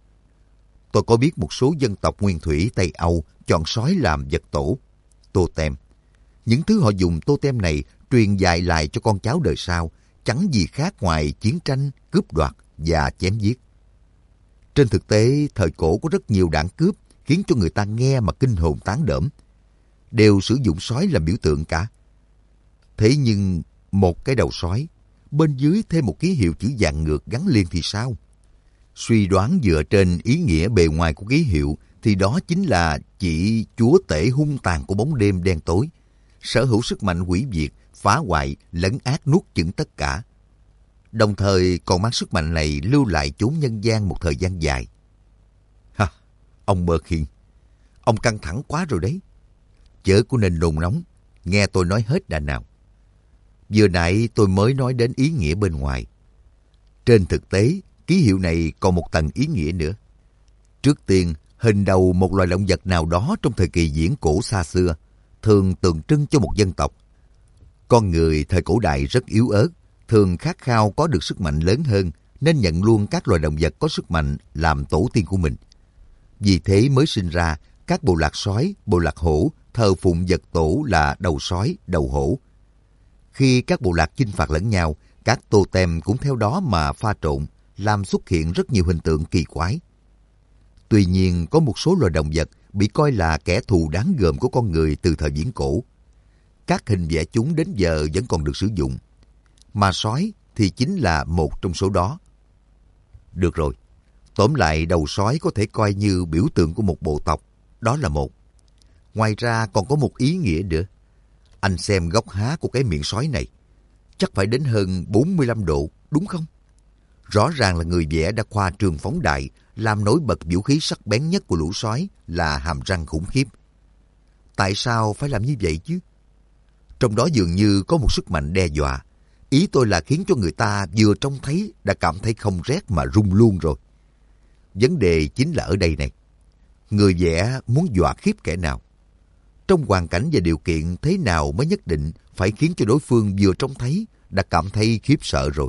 A: Tôi có biết một số dân tộc nguyên thủy Tây Âu chọn sói làm vật tổ, totem. Những thứ họ dùng totem này truyền dạy lại cho con cháu đời sau, chẳng gì khác ngoài chiến tranh, cướp đoạt và chém giết. Trên thực tế, thời cổ có rất nhiều đảng cướp khiến cho người ta nghe mà kinh hồn tán đỡm. Đều sử dụng sói làm biểu tượng cả. Thế nhưng một cái đầu sói, bên dưới thêm một ký hiệu chữ vạn ngược gắn liền thì sao? Suy đoán dựa trên ý nghĩa bề ngoài của ký hiệu thì đó chính là chỉ chúa tể hung tàn của bóng đêm đen tối, sở hữu sức mạnh hủy diệt, phá hoại, lấn át nuốt chửng tất cả. Đồng thời còn mang sức mạnh này lưu lại chốn nhân gian một thời gian dài. Ha, ông Mơ Khiên, ông căng thẳng quá rồi đấy. Chớ có nên nôn nóng, nghe tôi nói hết đã nào. Vừa nãy tôi mới nói đến ý nghĩa bên ngoài. Trên thực tế, ký hiệu này còn một tầng ý nghĩa nữa. Trước tiên, hình đầu một loài động vật nào đó trong thời kỳ viễn cổ xa xưa, thường tượng trưng cho một dân tộc. Con người thời cổ đại rất yếu ớt, thường khát khao có được sức mạnh lớn hơn, nên nhận luôn các loài động vật có sức mạnh làm tổ tiên của mình. Vì thế mới sinh ra các bộ lạc sói, bộ lạc hổ, thờ phụng vật tổ là đầu sói, đầu hổ. Khi các bộ lạc chinh phạt lẫn nhau, các totem cũng theo đó mà pha trộn, làm xuất hiện rất nhiều hình tượng kỳ quái. Tuy nhiên, có một số loài động vật bị coi là kẻ thù đáng gờm của con người từ thời viễn cổ. Các hình vẽ chúng đến giờ vẫn còn được sử dụng, mà sói thì chính là một trong số đó. Được rồi, tóm lại đầu sói có thể coi như biểu tượng của một bộ tộc, đó là một. Ngoài ra còn có một ý nghĩa nữa. Anh xem góc há của cái miệng sói này, chắc phải đến hơn 45 độ, đúng không? Rõ ràng là người vẽ đã khoa trương phóng đại, làm nổi bật vũ khí sắc bén nhất của lũ sói là hàm răng khủng khiếp. Tại sao phải làm như vậy chứ? Trong đó dường như có một sức mạnh đe dọa. Ý tôi là khiến cho người ta vừa trông thấy đã cảm thấy không rét mà run luôn rồi. Vấn đề chính là ở đây này. Người vẽ muốn dọa khiếp kẻ nào? Trong hoàn cảnh và điều kiện thế nào mới nhất định phải khiến cho đối phương vừa trông thấy đã cảm thấy khiếp sợ rồi?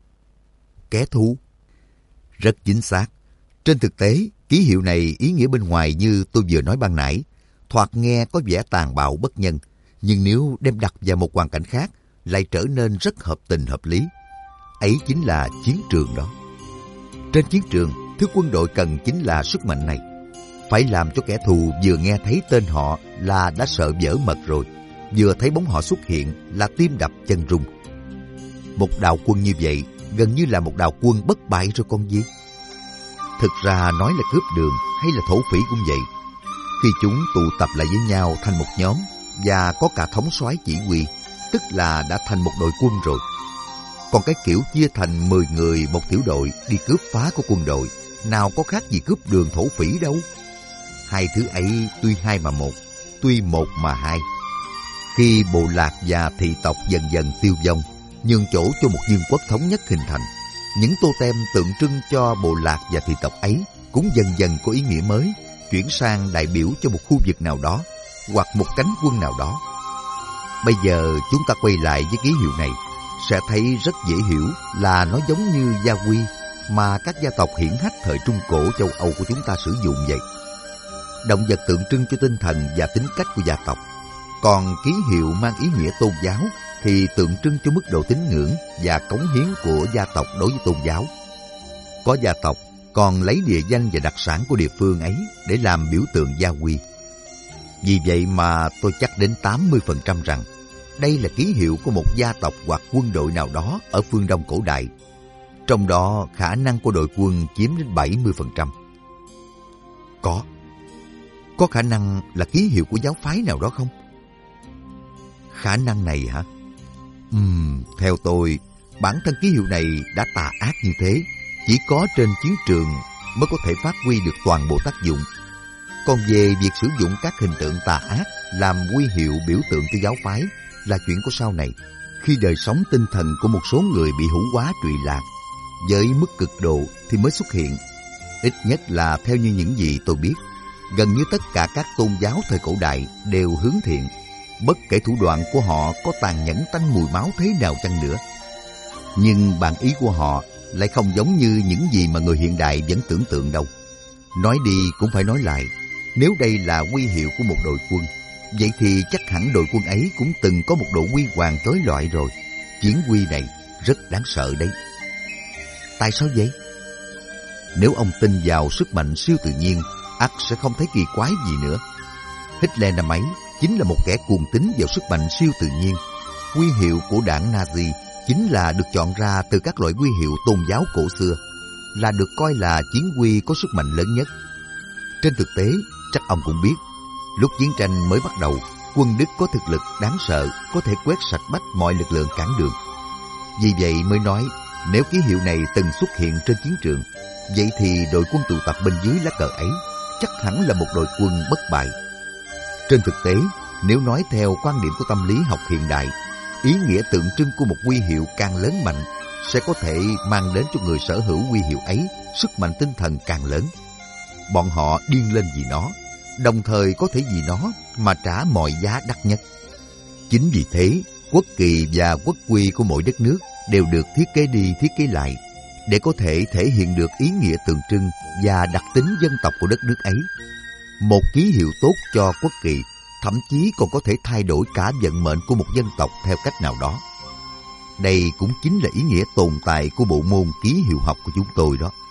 A: Kẻ thù? Rất chính xác. Trên thực tế, ký hiệu này ý nghĩa bên ngoài như tôi vừa nói ban nãy, thoạt nghe có vẻ tàn bạo bất nhân, nhưng nếu đem đặt vào một hoàn cảnh khác, lại trở nên rất hợp tình hợp lý. Ấy chính là chiến trường đó. Trên chiến trường, thứ quân đội cần chính là sức mạnh này. Phải làm cho kẻ thù vừa nghe thấy tên họ là đã sợ vỡ mật rồi, vừa thấy bóng họ xuất hiện là tim đập chân rung. Một đạo quân như vậy gần như là một đạo quân bất bại rồi con gì. Thực ra nói là cướp đường hay là thổ phỉ cũng vậy. Khi chúng tụ tập lại với nhau thành một nhóm và có cả thống soái chỉ huy, tức là đã thành một đội quân rồi. Còn cái kiểu chia thành 10 người một tiểu đội đi cướp phá của quân đội, nào có khác gì cướp đường thổ phỉ đâu. Hai thứ ấy tuy hai mà một, tuy một mà hai. Khi bộ lạc và thị tộc dần dần tiêu vong, nhường chỗ cho một vương quốc thống nhất hình thành, những totem tượng trưng cho bộ lạc và thị tộc ấy cũng dần dần có ý nghĩa mới, chuyển sang đại biểu cho một khu vực nào đó hoặc một cánh quân nào đó. Bây giờ chúng ta quay lại với ký hiệu này, sẽ thấy rất dễ hiểu là nó giống như gia quy mà các gia tộc hiển hách thời Trung Cổ châu Âu của chúng ta sử dụng vậy. Động vật tượng trưng cho tinh thần và tính cách của gia tộc, còn ký hiệu mang ý nghĩa tôn giáo thì tượng trưng cho mức độ tín ngưỡng và cống hiến của gia tộc đối với tôn giáo. Có gia tộc còn lấy địa danh và đặc sản của địa phương ấy để làm biểu tượng gia quy. Vì vậy mà tôi chắc đến 80% rằng đây là ký hiệu của một gia tộc hoặc quân đội nào đó ở phương Đông cổ đại. Trong đó khả năng của đội quân chiếm đến 70%. Có khả năng là ký hiệu của giáo phái nào đó không? Khả năng này hả? Theo tôi, bản thân ký hiệu này đã tà ác như thế, chỉ có trên chiến trường mới có thể phát huy được toàn bộ tác dụng. Còn về việc sử dụng các hình tượng tà ác làm huy hiệu biểu tượng cho giáo phái là chuyện của sau này, khi đời sống tinh thần của một số người bị hủ hóa trụy lạc, với mức cực độ thì mới xuất hiện. Ít nhất là theo như những gì tôi biết, gần như tất cả các tôn giáo thời cổ đại đều hướng thiện, bất kể thủ đoạn của họ có tàn nhẫn tanh mùi máu thế nào chăng nữa. Nhưng bản ý của họ lại không giống như những gì mà người hiện đại vẫn tưởng tượng đâu. Nói đi cũng phải nói lại, nếu đây là huy hiệu của một đội quân, vậy thì chắc hẳn đội quân ấy cũng từng có một độ huy hoàng chói lọi rồi. Chiến huy này rất đáng sợ đấy. Tại sao vậy? Nếu ông tin vào sức mạnh siêu tự nhiên, ắt sẽ không thấy kỳ quái gì nữa. Hitler năm ấy chính là một kẻ cuồng tín vào sức mạnh siêu tự nhiên. Huy hiệu của đảng Nazi chính là được chọn ra từ các loại huy hiệu tôn giáo cổ xưa, là được coi là chiến huy có sức mạnh lớn nhất. Trên thực tế, chắc ông cũng biết, lúc chiến tranh mới bắt đầu, Quân Đức có thực lực đáng sợ, có thể quét sạch bách mọi lực lượng cản đường. Vì vậy mới nói, nếu ký hiệu này từng xuất hiện trên chiến trường, vậy thì đội quân tụ tập bên dưới lá cờ ấy chắc hẳn là một đội quân bất bại. Trên thực tế, nếu nói theo quan điểm của tâm lý học hiện đại, ý nghĩa tượng trưng của một huy hiệu càng lớn mạnh sẽ có thể mang đến cho người sở hữu huy hiệu ấy sức mạnh tinh thần càng lớn. Bọn họ điên lên vì nó, đồng thời có thể vì nó mà trả mọi giá đắt nhất. Chính vì thế, quốc kỳ và quốc quy của mỗi đất nước đều được thiết kế đi thiết kế lại để có thể thể hiện được ý nghĩa tượng trưng và đặc tính dân tộc của đất nước ấy. Một ký hiệu tốt cho quốc kỳ thậm chí còn có thể thay đổi cả vận mệnh của một dân tộc theo cách nào đó. Đây cũng chính là ý nghĩa tồn tại của bộ môn ký hiệu học của chúng tôi đó.